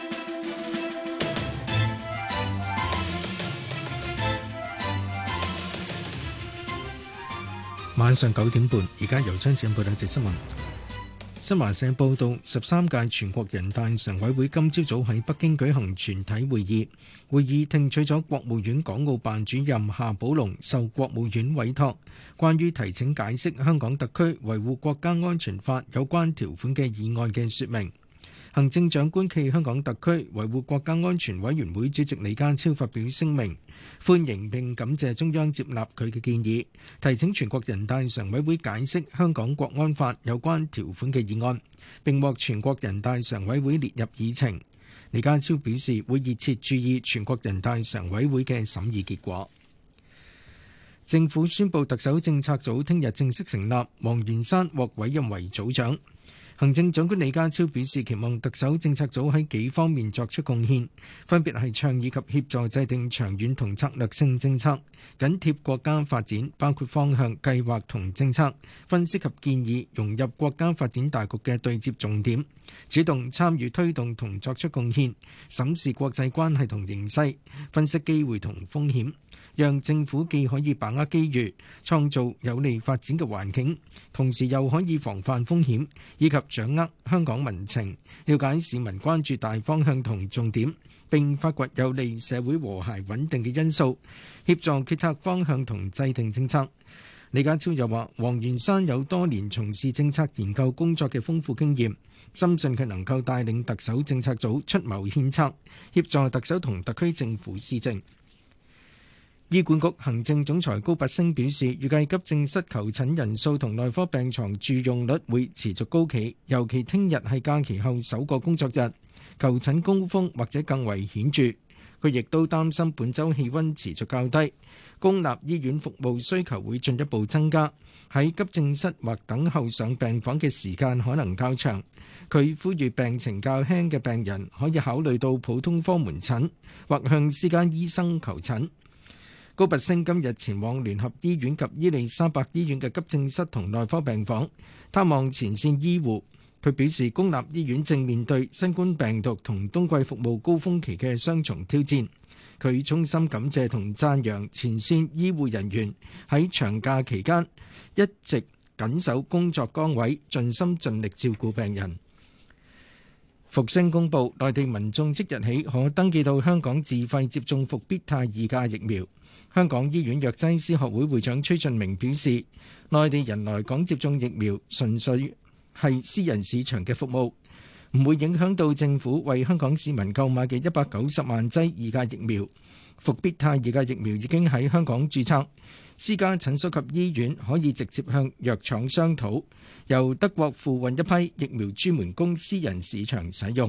晚上九點半，而家由張子欣報道一節新聞。新華社報道，十三屆全國人大常委會今朝早喺北京舉行全體會議，會議聽取咗國務院港澳辦主任夏寶龍受國務院委託，關於提請解釋香港特區維護國家安全法有關條款嘅議案嘅說明。行政長官暨香港特區維護國家安全委員會主席李家超發表聲明，歡迎並感謝中央接納佢嘅建議，提請全國人大常委會解釋香港國安法有關條款嘅議案，並獲全國人大常委會列入議程。李家超表示會熱切注意全國人大常委會嘅審議結果。政府宣布特首政策組聽日正式成立，黃元山獲委任為組長。行政長官李家超表示，期望特首政策組喺幾方面作出貢獻，分別係倡議及協助制定長遠同策略性政策，緊貼國家發展，包括方向、計劃同政策分析及建議，融入國家發展大局嘅對接重點，主動參與推動同作出貢獻，審視國際關係同形勢，分析機會同風險，讓政府既可以把握機遇，創造有利發展嘅環境，同時又可以防範風險，以及掌握香港民情，了解市民關注大方向同重點，並發掘有利社會和諧穩定嘅因素，協助決策方向同制定政策。李家超又話，黃元山有多年從事政策研究工作嘅豐富經驗，深信佢能夠帶領特首政策組出謀獻策，協助特首同特區政府施政。醫管局行政總裁高拔陞表示，預計急症室求診人數同內科病床住用率會持續高企，尤其聽日係假期後首個工作日，求診高峰或者更為顯著。佢亦都擔心本週氣溫持續較低，公立醫院服務需求會進一步增加，喺急症室或等候上病房嘅時間可能較長。佢呼籲病情較輕嘅病人可以考慮到普通科門診或向私家醫生求診。高拔陞今日前往聯合醫院及伊利沙伯醫院嘅急症室同內科病房，探望前線醫護。佢表示，公立醫院正面對新冠病毒同冬季服務高峰期嘅雙重挑戰。佢衷心感謝同讚揚前線醫護人員喺長假期間一直緊守工作崗位，盡心盡力照顧病人。復星公布，內地民眾即日起可登記到香港自費接種復必泰二價疫苗。香港醫院藥劑師學會會長崔俊明表示，內地人來港接種疫苗純粹係私人市場嘅服務，唔會影響到政府為香港市民購買嘅一百九十萬劑二價疫苗。復必泰二價疫苗已經喺香港註冊，私家診所及醫院可以直接向藥廠商討，由德國附運一批疫苗專門供私人市場使用。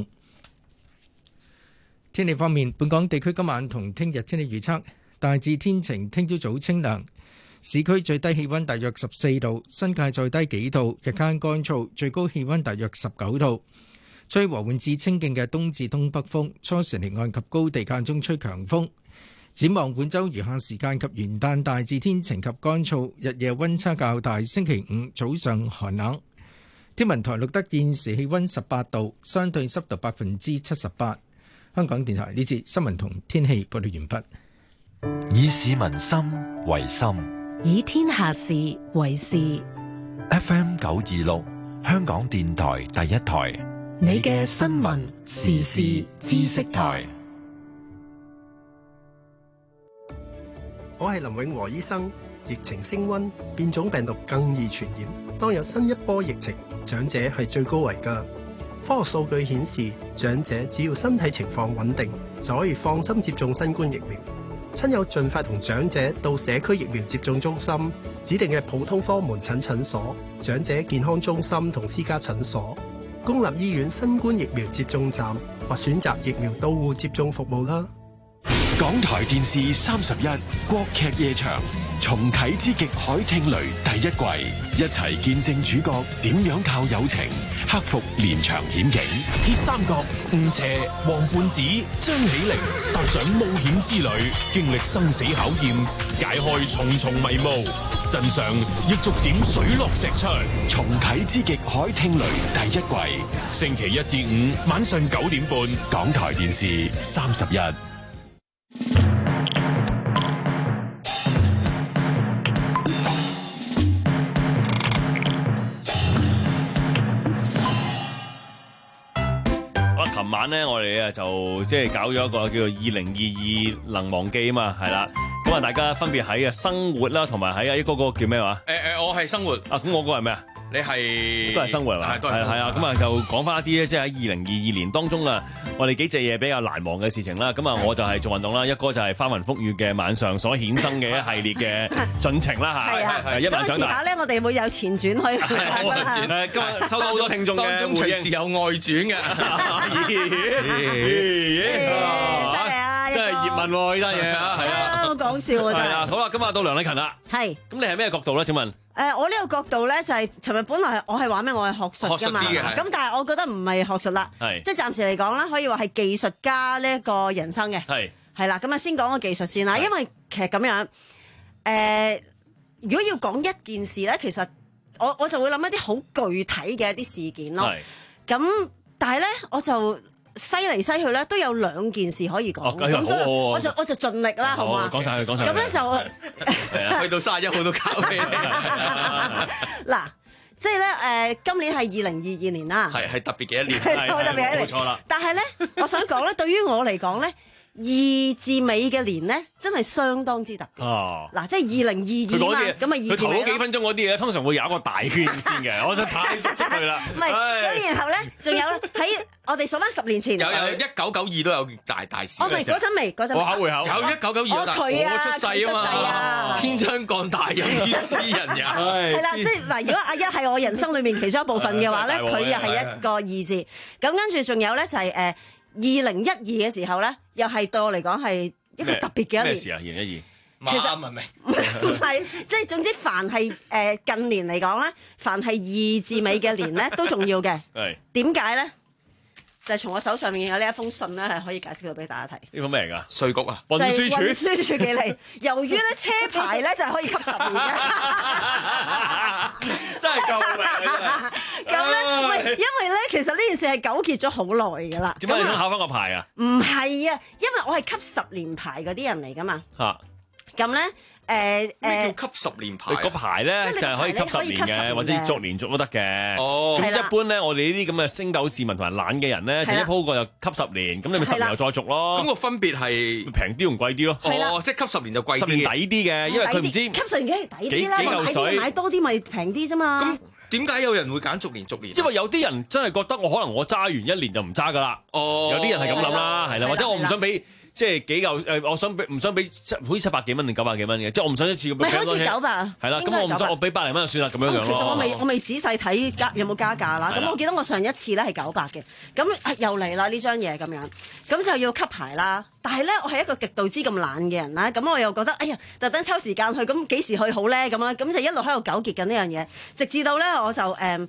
天氣方面，本港地區今晚同聽日天氣預測大致天晴，聽朝早清涼，市區最低氣溫大約十四度，新界再低幾度，日間乾燥，最高氣溫大約十九度。 吹和緩至清勁嘅東至東北風，初時離岸及高地間中吹強風。展望本週餘下時間及元旦大致天晴及乾燥，日夜溫差較大。星期五早上寒冷。天文台錄得現時氣溫十八度，相對濕度百分之七十八。香港電台呢節新聞同天氣報道完畢。以市民心為心， 以天下事為事。 F M 九二六，香港電台第一台， 你嘅新聞時事知識台。 我係林永和醫生。疫情升溫，變種病毒更易傳染。當有新一波疫情，長者係最高危㗎。科學數據顯示，長者只要身體情況穩定，就可以放心接種新冠疫苗。親友盡快同長者到社區疫苗接種中心、指定嘅普通科門診診所、長者健康中心同私家診所、公立醫院新冠疫苗接種站或選擇疫苗到戶接種服務啦。 港台電視三十一國劇夜場重啟之極海聽雷第一季，一齊見證主角點樣靠友情克服連場險境。 鐵三角吳邪、黃胖子、張起靈踏上冒險之旅，經歷生死考驗，解開重重迷霧，真相亦逐漸水落石出。 重啟之極海聽雷第一季， 星期一至五晚上九點半， 港台電視三十一。 琴晚咧，我哋啊就即係搞咗一個叫做二零二二能忘記啊嘛，係啦。咁啊，大家分別喺啊生活啦，同埋喺啊嗰個叫咩話？ 誒誒，我係生活啊，咁我個係咩啊？ 你係都係生活係嘛？ 係都係生活。 係啊，咁啊就講翻一啲咧，即係喺二零二二年當中啊，我哋幾隻嘢比較難忘嘅事情啦。咁啊，我就係做運動啦，一哥就係翻雲覆雨嘅晚上所衍生嘅一系列嘅進程啦嚇。 係啊， 係一晚上大。 咁時下咧，我哋會有前傳去。 係啊，前傳咧，今日收到好多聽眾嘅當中隨時有外傳嘅。 犀利啊！ 真係葉問喎呢單嘢啊，係啊， 好講笑啊！真係。 係啊，好啦，今日到梁禮勤啦。 係。 咁你係咩角度咧？請問？ 誒，我呢個角度咧就係，尋日本來我係話咩？我係學術㗎嘛。咁但係我覺得唔係學術啦。係。即係暫時嚟講啦，可以話係技術家呢一個人生嘅。係。係啦，咁啊先講個技術先啦，因為其實咁樣誒，如果要講一件事咧，其實我我就會諗一啲好具體嘅一啲事件咯。係。咁但係咧，我就。西嚟西去咧都有兩件事可以講，咁所以我就我就盡力啦，好嘛？ 講晒佢，講晒佢。 咁咧就係啊，去到三十一號都交俾你。 嗱，即係咧誒，今年係二零二二年啦， 係係特別嘅一年， 係特別嘅一年，冇錯啦。但係咧，我想講咧，對於我嚟講咧。二至尾嘅年咧，真係相當之特別。哦，嗱，即係二零二二嘛，咁啊二至尾。 佢頭嗰幾分鐘嗰啲嘢，通常會有一個大圈先嘅，我真係太熟悉佢啦。 唔係，咁然後咧，仲有喺我哋數翻十年前， 有有一九九二都有大大事。 哦，唔係嗰陣未，嗰陣。 我考會考。有一九九二我佢啊， 我出世啊嘛。天將降大任於斯人也。 係啦，即係嗱，如果阿一係我人生裏面其中一部分嘅話咧，佢又係一個二字。咁跟住仲有咧就係誒。二零一二嘅時候咧，又係對我嚟講係一個特別嘅一年。 咩事啊？二零一二，其實唔係唔係，即係總之凡係誒近年嚟講咧，凡係二至尾嘅年咧都重要嘅。係點解咧？就係從我手上面有呢一封信咧，係可以解釋到俾大家睇。 呢封咩嚟㗎？稅局啊， 運輸署。運輸署寄嚟，由於咧車牌咧就係可以吸十年嘅。 真係救命啊！ 咁咧，喂，因為咧，其實呢件事係糾結咗好耐㗎啦。 點解你想考翻個牌啊？ 唔係啊，因為我係吸十年牌嗰啲人嚟㗎嘛。嚇！咁咧。誒咩叫吸十年牌？ 個牌咧就係可以吸十年嘅，或者逐年續都得嘅。哦，咁一般咧，我哋呢啲咁嘅星斗市民同埋懶嘅人咧，就一鋪過就吸十年，咁你咪十年又再續咯。 咁個分別係平啲同貴啲咯。哦，即係吸十年就貴啲， 十年抵啲嘅，因為佢唔知吸十年梗係抵啲啦，買啲買多啲咪平啲啫嘛。 咁點解有人會揀逐年逐年？ 因為有啲人真係覺得我可能我揸完一年就唔揸噶啦。哦，有啲人係咁諗啦，係啦，或者我唔想俾。即係幾嚿誒，我想俾唔想俾好似七百幾蚊定九百幾蚊嘅，即係我唔想一次咁。 咪好似九百。 係啦，咁我唔想我俾百零蚊就算啦，咁樣樣咯。 其實我未我未仔細睇加有冇加價啦。咁我記得我上一次咧係九百嘅，咁又嚟啦呢張嘢咁樣，咁就要吸牌啦。但係咧，我係一個極度之咁懶嘅人啦，咁我又覺得哎呀，特登抽時間去，咁幾時去好咧？咁樣咁就一路喺度糾結緊呢樣嘢，直至到咧我就誒。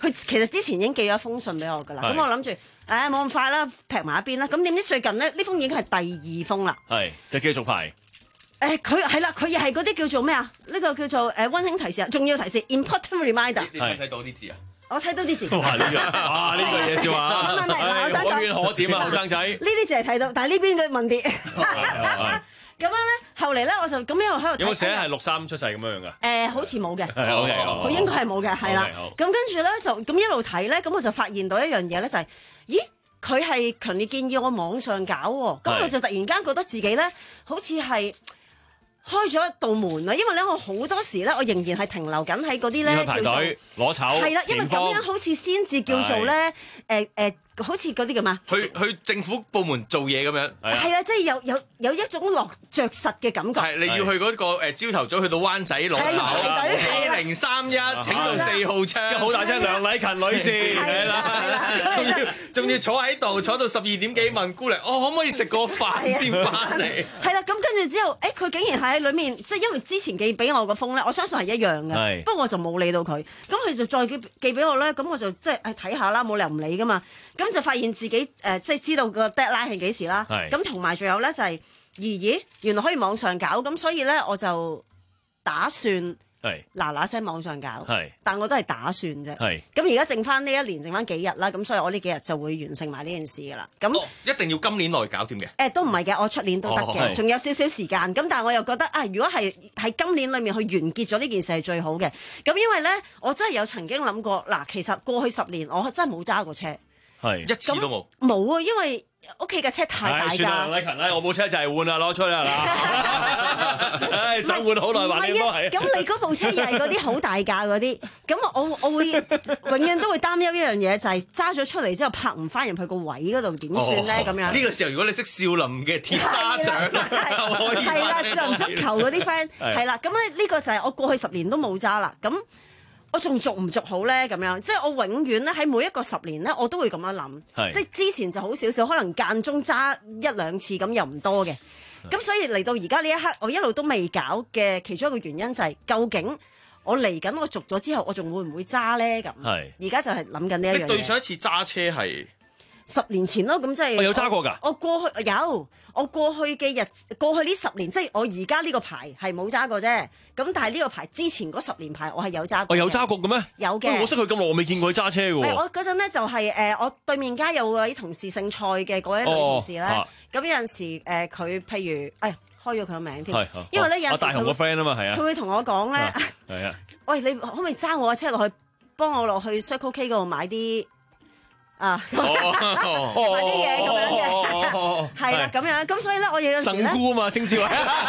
佢其實之前已經寄咗封信俾我㗎啦。咁係我諗住，誒冇咁快啦，劈埋一邊啦。咁點知最近咧，呢封已經係第二封啦。 係就繼續排。 誒佢係啦，佢又係嗰啲叫做咩啊？呢、這個叫做誒溫馨提示，重要提示 （important reminder）。 你睇唔睇到啲字啊？ 我睇到啲字。 哇！呢個哇呢個嘢笑話， 唔係唔係，我想講可圈可點啊，後生仔。 呢啲淨係睇到，但係呢邊嘅問啲。咁樣咧，後嚟咧我就咁一路喺度。 有冇寫係六三出世咁樣㗎？ 誒，好似冇嘅。 係 OK， 佢應該係冇嘅，係啦。咁跟住咧就咁一路睇咧，咁我就發現到一樣嘢咧，就係，咦？佢係強烈建議我網上搞喎，咁我就突然間覺得自己咧，好似係開咗一道門啦，因為咧我好多時咧，我仍然係停留緊喺嗰啲咧排隊攞籌， 係啦，因為咁樣好似先至叫做咧，誒誒，好似嗰啲咁啊， 去去政府部門做嘢咁樣， 係啊，即係有有有一種落着實嘅感覺。 係你要去嗰個誒朝頭早去到灣仔攞籌，A 零三一請到四號窗， 好大聲梁禮勤女士，係啦， 仲要仲要坐喺度坐到十二點幾問姑娘，我可唔可以食個飯先翻嚟？ 係啦，咁跟住之後，誒佢竟然係喺裡面，即係因為之前寄俾我個封咧，我相信係一樣嘅，不過我就冇理到佢，咁佢就再寄寄俾我咧，咁我就即係誒睇下啦，冇理由唔理噶嘛，咁就發現自己誒、呃、即係知道個 deadline 係幾時啦，咁同埋仲有咧就係、是，咦咦原來可以網上搞，咁所以咧我就打算。嗱嗱聲網上搞，但我都係打算啫。咁而家剩翻呢一年，剩翻幾日啦，咁所以我呢幾日就會完成埋呢件事噶啦。咁、 哦、一定要今年內搞掂嘅。誒、 欸、都唔係嘅，我出年都得嘅，仲、哦、有少少時間。咁但係我又覺得啊，如果係喺今年裡面去完結咗呢件事係最好嘅。咁因為咧，我真係有曾經諗過，嗱，其實過去十年我真係冇揸過車， 係一次都冇。 冇啊，因為屋企嘅車太大架。 算啦，梁禮勤啦，我部車就係換啦，攞出嚟啦。唉，想換好耐，話應該係。 咁你嗰部車又係嗰啲好大架嗰啲，咁我我會永遠都會擔憂一樣嘢，就係揸咗出嚟之後泊唔翻入去個位嗰度點算咧？咁樣呢個時候，如果你識少林嘅鐵砂掌，就可以。 係啦，少林足球嗰啲 friend 係啦，咁咧呢個就係我過去十年都冇揸啦。咁我仲續唔續好咧？咁樣即係我永遠咧喺每一個十年咧，我都會咁樣諗。即係之前就好少少，可能間中揸一兩次咁又唔多嘅。咁所以嚟到而家呢一刻，我一路都未搞嘅其中一個原因就係、是，究竟我嚟緊我續咗之後，我仲會唔會揸咧？咁而家就係諗緊呢一樣嘢。 你對上一次揸車係十年前咯，咁即係我有揸過㗎。 我過去有，我過去嘅日，過去呢十年，即係我而家呢個牌係冇揸過啫。咁但係呢個牌之前嗰十年牌，我係有揸過。 我有揸過嘅咩？ 有嘅。 我識佢咁耐，我未見過佢揸車嘅喎。 我嗰陣咧就係、是、誒、呃，我對面街有位同事姓蔡嘅嗰位女同事咧。咁、哦啊、有陣時誒，佢、呃、譬如誒。開咗佢個名添，因為咧有時大雄個 friend 啊嘛，係啊， 佢會同我講咧， 係啊， 喂，你可唔可以揸我嘅車落去，幫我落去 Circle K 嗰度買啲啊，買啲嘢咁樣嘅，係啦，咁樣，咁所以咧，我有陣時咧， 神姑啊嘛，聽朝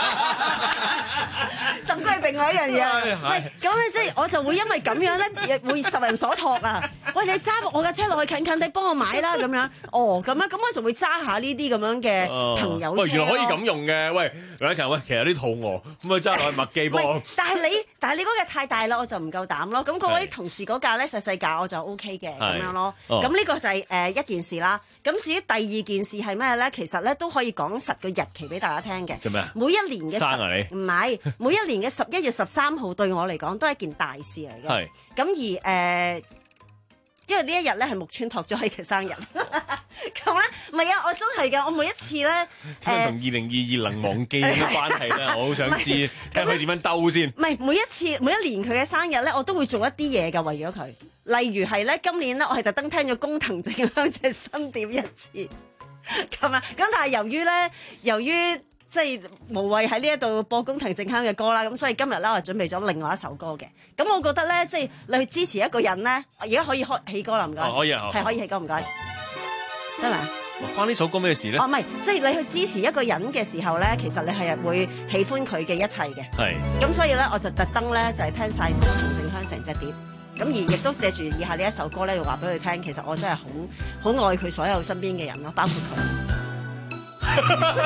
神姑係另外一樣嘢，喂，咁咧即係我就會因為咁樣咧，會受人所託啊，喂，你揸我嘅車落去近近地幫我買啦，咁樣，哦，咁樣，咁我就會揸下呢啲咁樣嘅朋友車。 喂，原來可以咁用嘅，喂，梁禮勤，喂，其實有啲肚餓，咁咪揸落去麥記幫。 但係你，但係你嗰架太大啦，我就唔夠膽咯。咁嗰位同事嗰架咧細細架，我就 O K 嘅咁樣咯。咁呢個就係誒一件事啦。咁至於第二件事係咩咧？其實咧都可以講實個日期俾大家聽嘅。 做咩啊？ 每一年嘅生啊你？ 唔係，每一年嘅十一月十三號對我嚟講都係一件大事嚟嘅。係。咁而誒、呃，因為呢一日咧係木村拓哉嘅生日。咁咧，唔係啊！我真係㗎，我每一次咧， 同二零二二能忘記有咩關係咧？我好想知，睇下佢點樣兜先。 唔係每一次，每一年佢嘅生日咧，我都會做一啲嘢㗎，為咗佢。例如係咧，今年咧，我係特登聽咗工藤靜香隻新碟一次，咁啊，咁但係由於咧，由於即係無謂喺呢一度播工藤靜香嘅歌啦，咁所以今日咧，我準備咗另外一首歌嘅。咁我覺得咧，即係你去支持一個人咧，而家可以開起歌啦，唔該。 可以啊， 係可以起歌，唔該。得啦， 關呢首歌咩事咧？ 哦，唔係，即係你去支持一個人嘅時候咧，其實你係會喜歡佢嘅一切嘅。係。咁所以咧，我就特登咧就係聽晒工藤靜香成隻碟，咁而亦都借住以下呢一首歌咧，要話俾佢聽，其實我真係好好愛佢所有身邊嘅人咯，包括佢。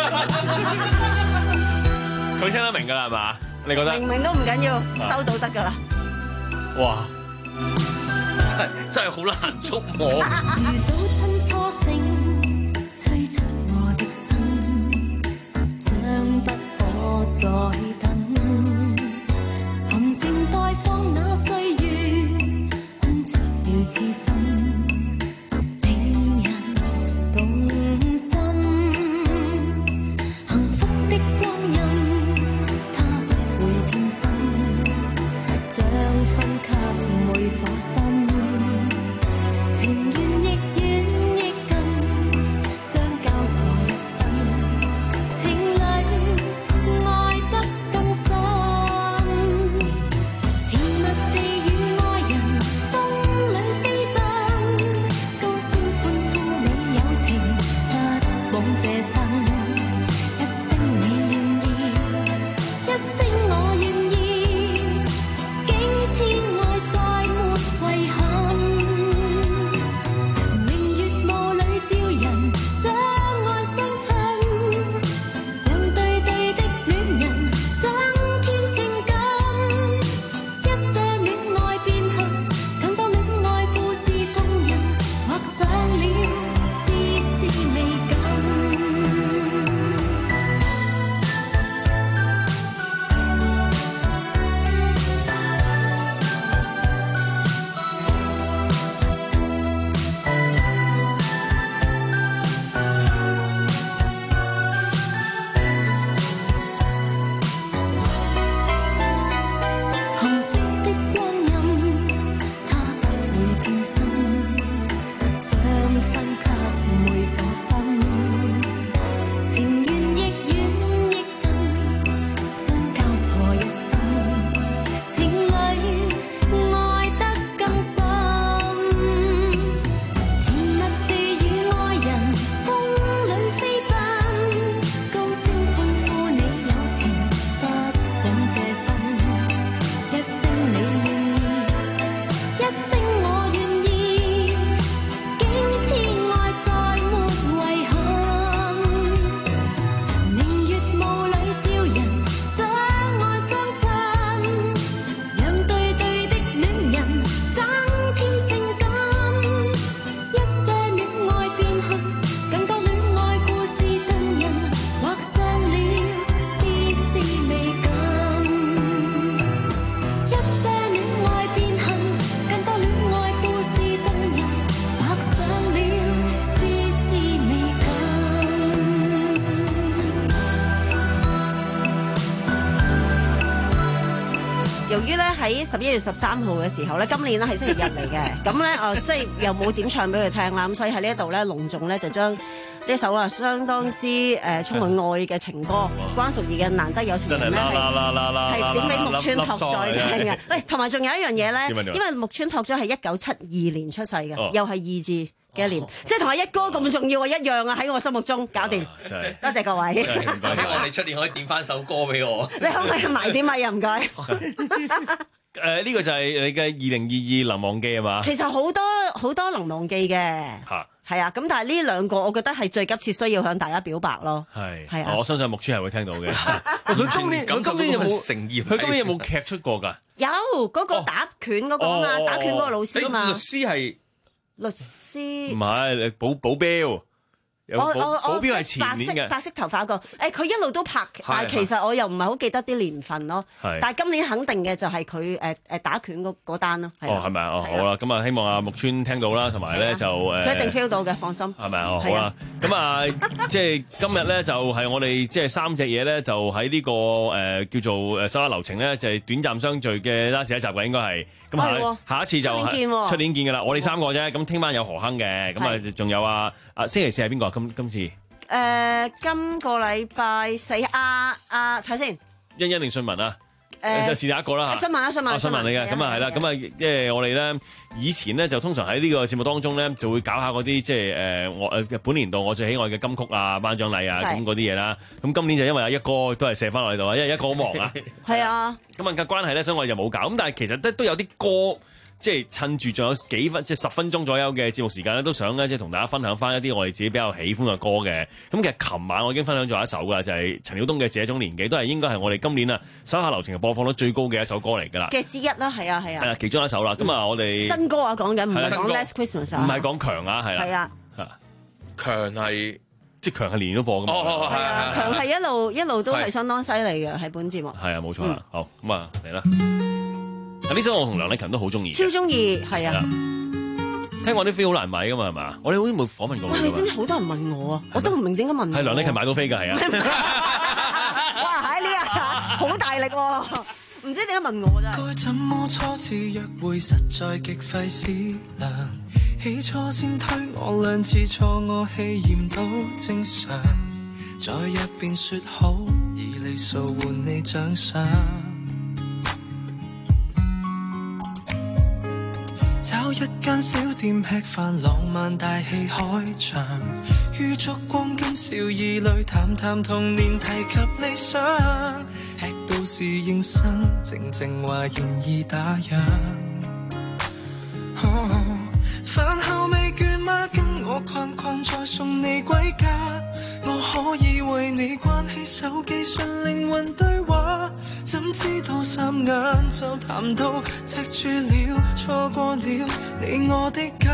佢聽得明㗎啦，係嘛？你覺得？ 明明都唔緊要，收到得㗎啦。 哇！ 真係好難捉摸。 如早晨初醒，催促我的心，將不可再等。含情待放那歲月，空出了痴喺十一月十三號嘅時候咧，今年咧係星期日嚟嘅，咁咧誒即係又冇點唱俾佢聽啦，咁所以喺呢一度咧隆重咧就將呢一首啊相當之誒充滿愛嘅情歌，關淑怡嘅《難得有情人》咧係點俾木村拓哉聽嘅。喂，同埋仲有一樣嘢咧，因為木村拓哉係一九七二年出世嘅，又係二字嘅年，即係同阿一哥咁重要啊，一樣啊，喺我心目中搞掂。多謝各位。 希望你出年可以點翻首歌俾我。 你可唔可以埋啲咪啊？唔該。 誒呢個就係你嘅二零二二能忘記係嘛？ 其實好多好多能忘記嘅。嚇。係啊，咁但係呢兩個我覺得係最急切需要向大家表白咯。係。係啊。我相信木村係會聽到嘅。佢今年佢今年有冇誠意？佢今年有冇劇出過㗎？有嗰個打拳嗰個啊嘛，打拳嗰個老師啊嘛。律師係。律師唔係保保鏢，有保保鏢係前年嘅白色頭髮個，誒佢一路都拍，但係其實我又唔係好記得啲年份咯。但係今年肯定嘅就係佢誒誒打拳嗰嗰單咯。哦，係咪啊？哦，好啦，咁啊希望阿木村聽到啦，同埋咧就誒，佢一定 feel 到嘅，放心。係咪啊？哦，好啦，咁啊即係今日咧就係我哋即係三隻嘢咧，就喺呢個誒叫做誒手下留情咧，就係短暫相聚嘅 last 一集嘅應該係。咁下下一次就出年見㗎啦，我哋三個啫。咁聽晚有何亨嘅，咁啊仲有啊啊星期四係邊個？今今次誒今個禮拜四啊啊睇先，欣欣定信文啊？誒就是但一個啦嚇。信文啊，信文。信文嚟嘅，咁啊係啦，咁啊即係我哋咧以前咧就通常喺呢個節目當中咧就會搞下嗰啲即係誒我誒本年度我最喜愛嘅金曲啊、頒獎禮啊咁嗰啲嘢啦。咁今年就因為阿一哥都係射翻落嚟度啊，因為一個好忙啊。係啊。咁啊嘅關係咧，所以我哋就冇搞。咁但係其實都都有啲歌。即係趁住仲有幾分即係十分鐘左右嘅節目時間咧，都想咧即係同大家分享翻一啲我哋自己比較喜歡嘅歌嘅。咁其實琴晚我已經分享咗一首㗎，就係陳曉東嘅《這種年紀》，都係應該係我哋今年啊手下留情嘅播放率最高嘅一首歌嚟㗎啦。嘅之一啦，係啊係啊。係啊，其中一首啦。咁啊，我哋新歌啊講緊，唔係講 Last Christmas 啊，唔係講強啊，係啦。係啊。強係即係強係年年都播㗎嘛。哦，係啊。強係一路一路都係相當犀利嘅喺本節目。係啊，冇錯啦。好，咁啊嚟啦。呢首我同梁麗勤都好中意，超中意，係啊！聽講啲飛好難買噶嘛，係嘛？我哋好似冇訪問過。哇！你知唔知好多人問我啊？我都唔明點解問我。係梁麗勤買到飛㗎，係啊！哇！喺呢下好大力喎，唔知點解問我咋？該怎麼初次約會實在極費思量，起初先推我兩次錯，我氣焰都正常，在一邊説好，以禮數換你獎賞。找一間小店吃飯，浪漫大戲開場，於燭光跟笑意裏談談童年，提及理想，吃到侍應生，靜靜話現已打烊。哦，飯後未倦嗎？跟我逛逛再送你歸家，我可以為你關起手機純靈魂對話，怎知道三眼就談到赤柱了，錯過了你我的家。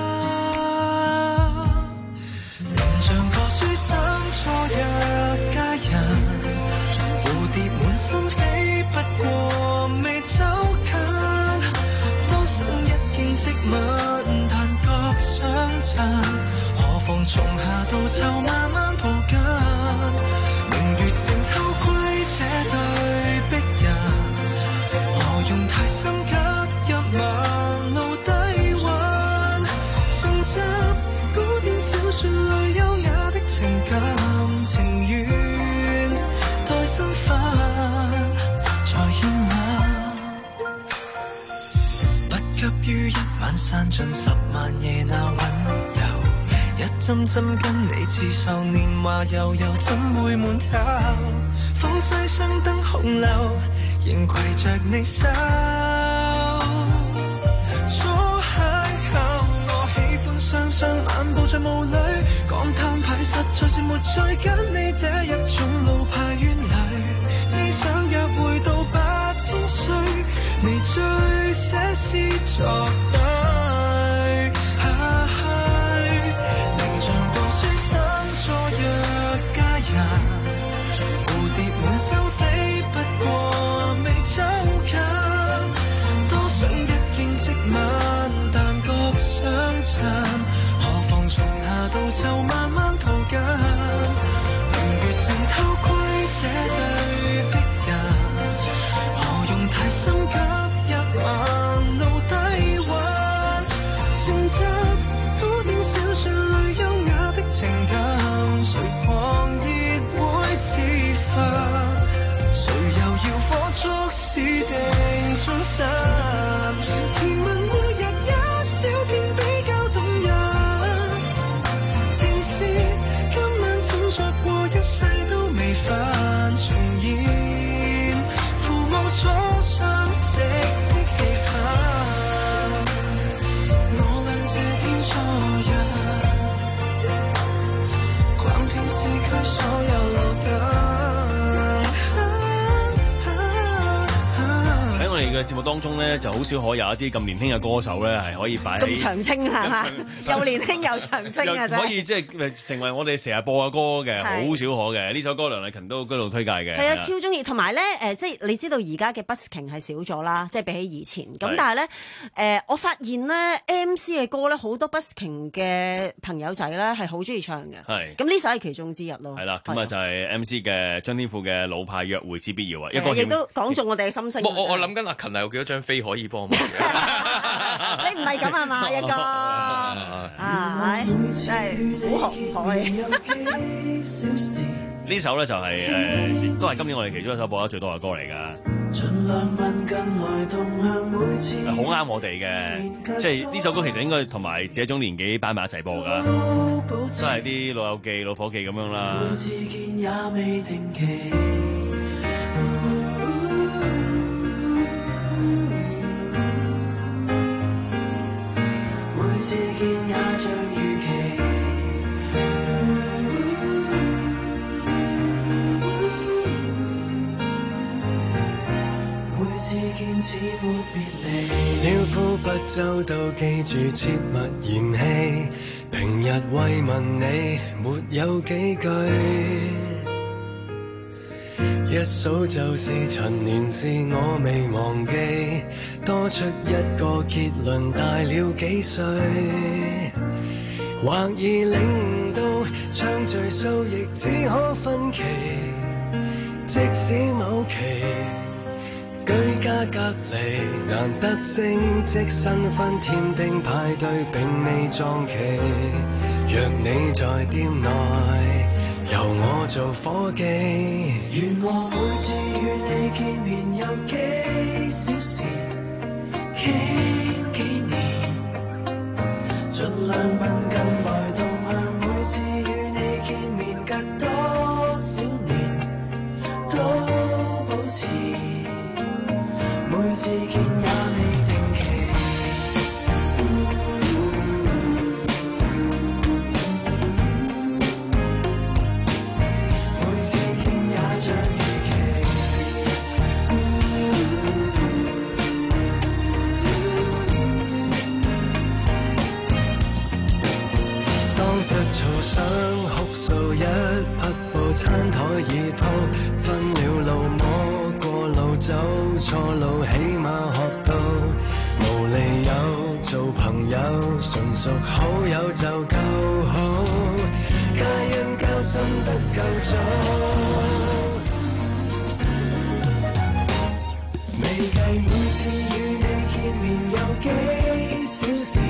能像個書生錯約佳人，蝴蝶滿心飛，不過未走近，都想一見即吻，但覺相襯，何妨從夏到秋慢慢抱緊，明月正偷窺這對璧人，何用太心急入盲路低溫，承襲古典小說裏優雅的情感，情願待身份再牽吻，不急於一晚散盡十萬夜那溫柔，一針針跟你刺繡年華悠悠，怎會悶透？風西雙燈紅樓，仍攜着你手。初邂逅，我喜歡雙雙漫步在霧裏，講攤牌實在是沒再跟你這一種老派冤侶，只想約會到八千歲，你最寫詩作對。像個書生錯約佳人，蝴蝶滿心飛，不過未走近，多想一見即吻，但覺相襯，何妨從夏到秋慢慢抱緊，明月正偷窺這對璧人，何用太心急着過一世都未法重現，父母總相識的氣氛，我倆這天初約，逛遍市區所有路燈。 喺我哋嘅節目當中咧，就好少可有一啲咁年輕嘅歌手咧，係可以擺喺咁長青係嘛？又年輕又長青啊！真係可以即係成為我哋成日播嘅歌嘅，好少可嘅。呢首歌梁麗勤都嗰度推介嘅。 係啊，超中意。同埋咧誒，即係你知道而家嘅 busking 係少咗啦，即係比起以前。咁但係咧誒，我發現咧 M C 嘅歌咧，好多 busking 嘅朋友仔咧係好中意唱嘅。係。咁呢首係其中之一咯。係啦， 咁啊就係 M C 嘅張天賦嘅老派約會之必要啊！一個亦都講中我哋嘅心聲。 我我我諗緊阿勤係有幾多張飛可以幫我嘅？ 你唔係咁啊嘛，一個啊，係真係好學海。 呢首咧就係、是、誒、呃，都係今年我哋其中一首播得最多嘅歌嚟㗎。好啱我哋嘅，即係呢首歌其實應該同埋這種年紀擺埋一齊播㗎，都係啲老友記、老伙計咁樣啦。 每次見也像預期，每次見似沒別離，招呼不周到記住切勿嫌棄，平日慰問你沒有幾句，一數就是陳年事我未忘記，多出一個結論大了幾歲，或已領到暢敘數亦只可分期，即使某期居家隔離難得升職新婚添丁派對並未撞期，若你在店內由我做夥計，願我每次與你見面有幾小時，傾幾年，盡量問近來動向，每次與你見面隔多少年，都保持，每次見也未定期。實嘈想哭訴一匹布，餐台已鋪，分了路摸過路走錯路，起碼學到無理由做朋友，純屬好友就夠好，皆因交心得夠早，未計每次與你見面有幾小時，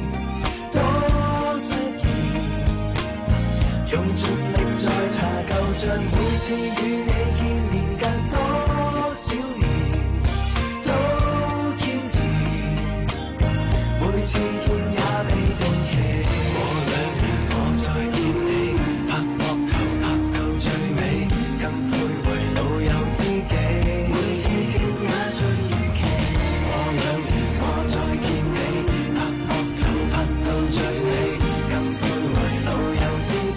用盡力再查舊帳，每次與你見面隔多少年，都堅持，每次見也未定期。過兩年我再見你，拍膊頭拍到最尾，更配為老友知己。每次見也像預期。過兩年我再見你，拍膊頭拍到最尾，更配為老友知己。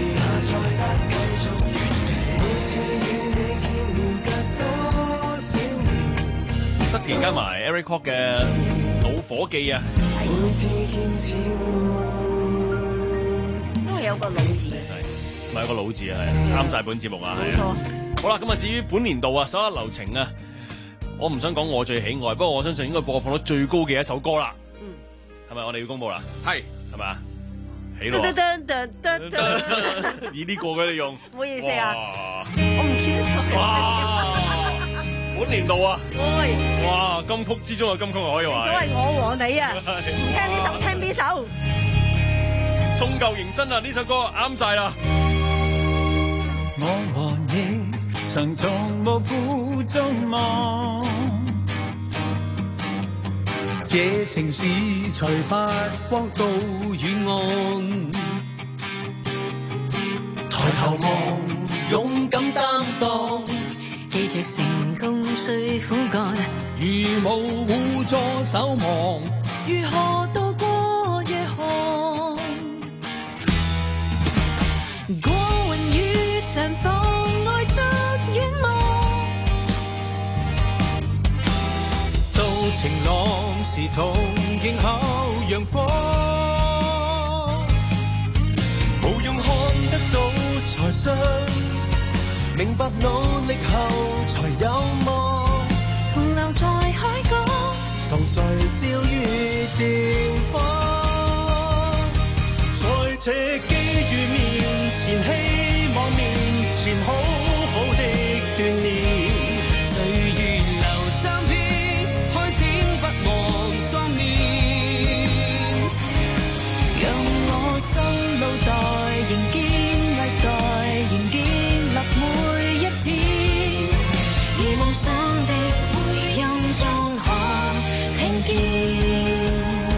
側田加埋 Eric Kwok 嘅老伙計啊， 都係有個老字， 唔係有個老字啊，係啱晒本節目啊，係啊。好啦，咁啊，至於本年度啊，首一流程啊，我唔想講我最喜愛，不過我相信應該播放到最高嘅一首歌啦。嗯，係咪我哋要公佈啦？係，係咪啊？起咯！以呢個嘅你用， 唔好意思啊，我唔記得咗。 哇！本年度啊，哇！金曲之中嘅金曲可以話。 所謂我和你啊，唔聽呢首聽邊首？ 送舊迎新啊！呢首歌啱晒啦。 我和你曾從無負眾望，這城市才發光到遠岸。 抬頭望，勇敢擔當，記住成功需苦幹，如無互助守望，如何渡過夜寒？過雲雨上放愛着遠望，到晴朗時同迎候陽光，無用看得到才信，明白努力後才有望，同留在海角，同聚焦於前方。在這機遇面前，希望面前好好的鍛鍊，歲月留三篇，開展不忘雙面，讓我心腦袋仍堅毅待，仍建立每一天，而夢想的回音中可聽見。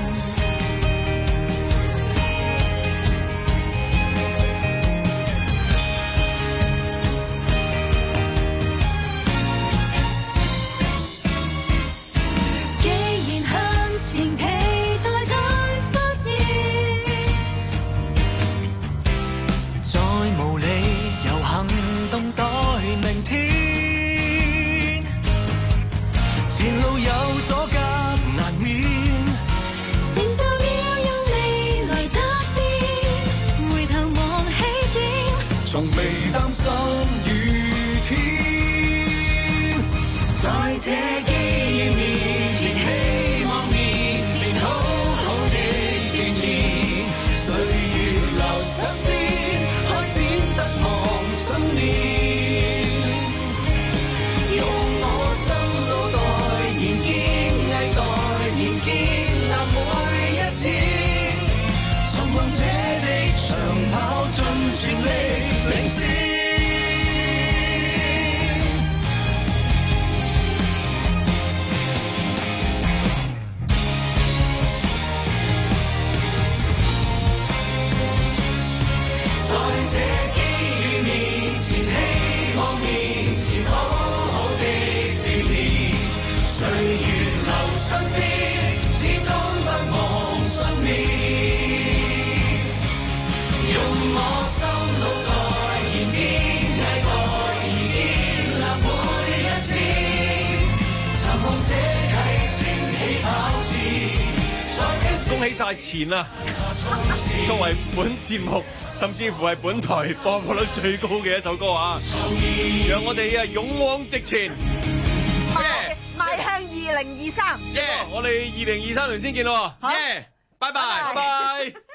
擔心雨天，在這機遇面前，希望面前好好的鍛鍊，歲月留身邊，開展不忘信念，用我心腦袋，仍堅毅待，仍建立每一天，尋夢這地長跑盡全力領先。在這機遇面前，希望面前好好的鍛鍊，歲月留身邊，始終不忘信念，用我心腦袋，仍堅毅待，而建立每一天，尋夢這啟程起跑線，在這恭喜晒錢啊！作為本節目甚至乎係本台播放率最高嘅一首歌啊！讓我哋啊勇往直前， 邁邁向二零二三， 耶！我哋二零二三年先見咯，耶！拜拜，拜拜。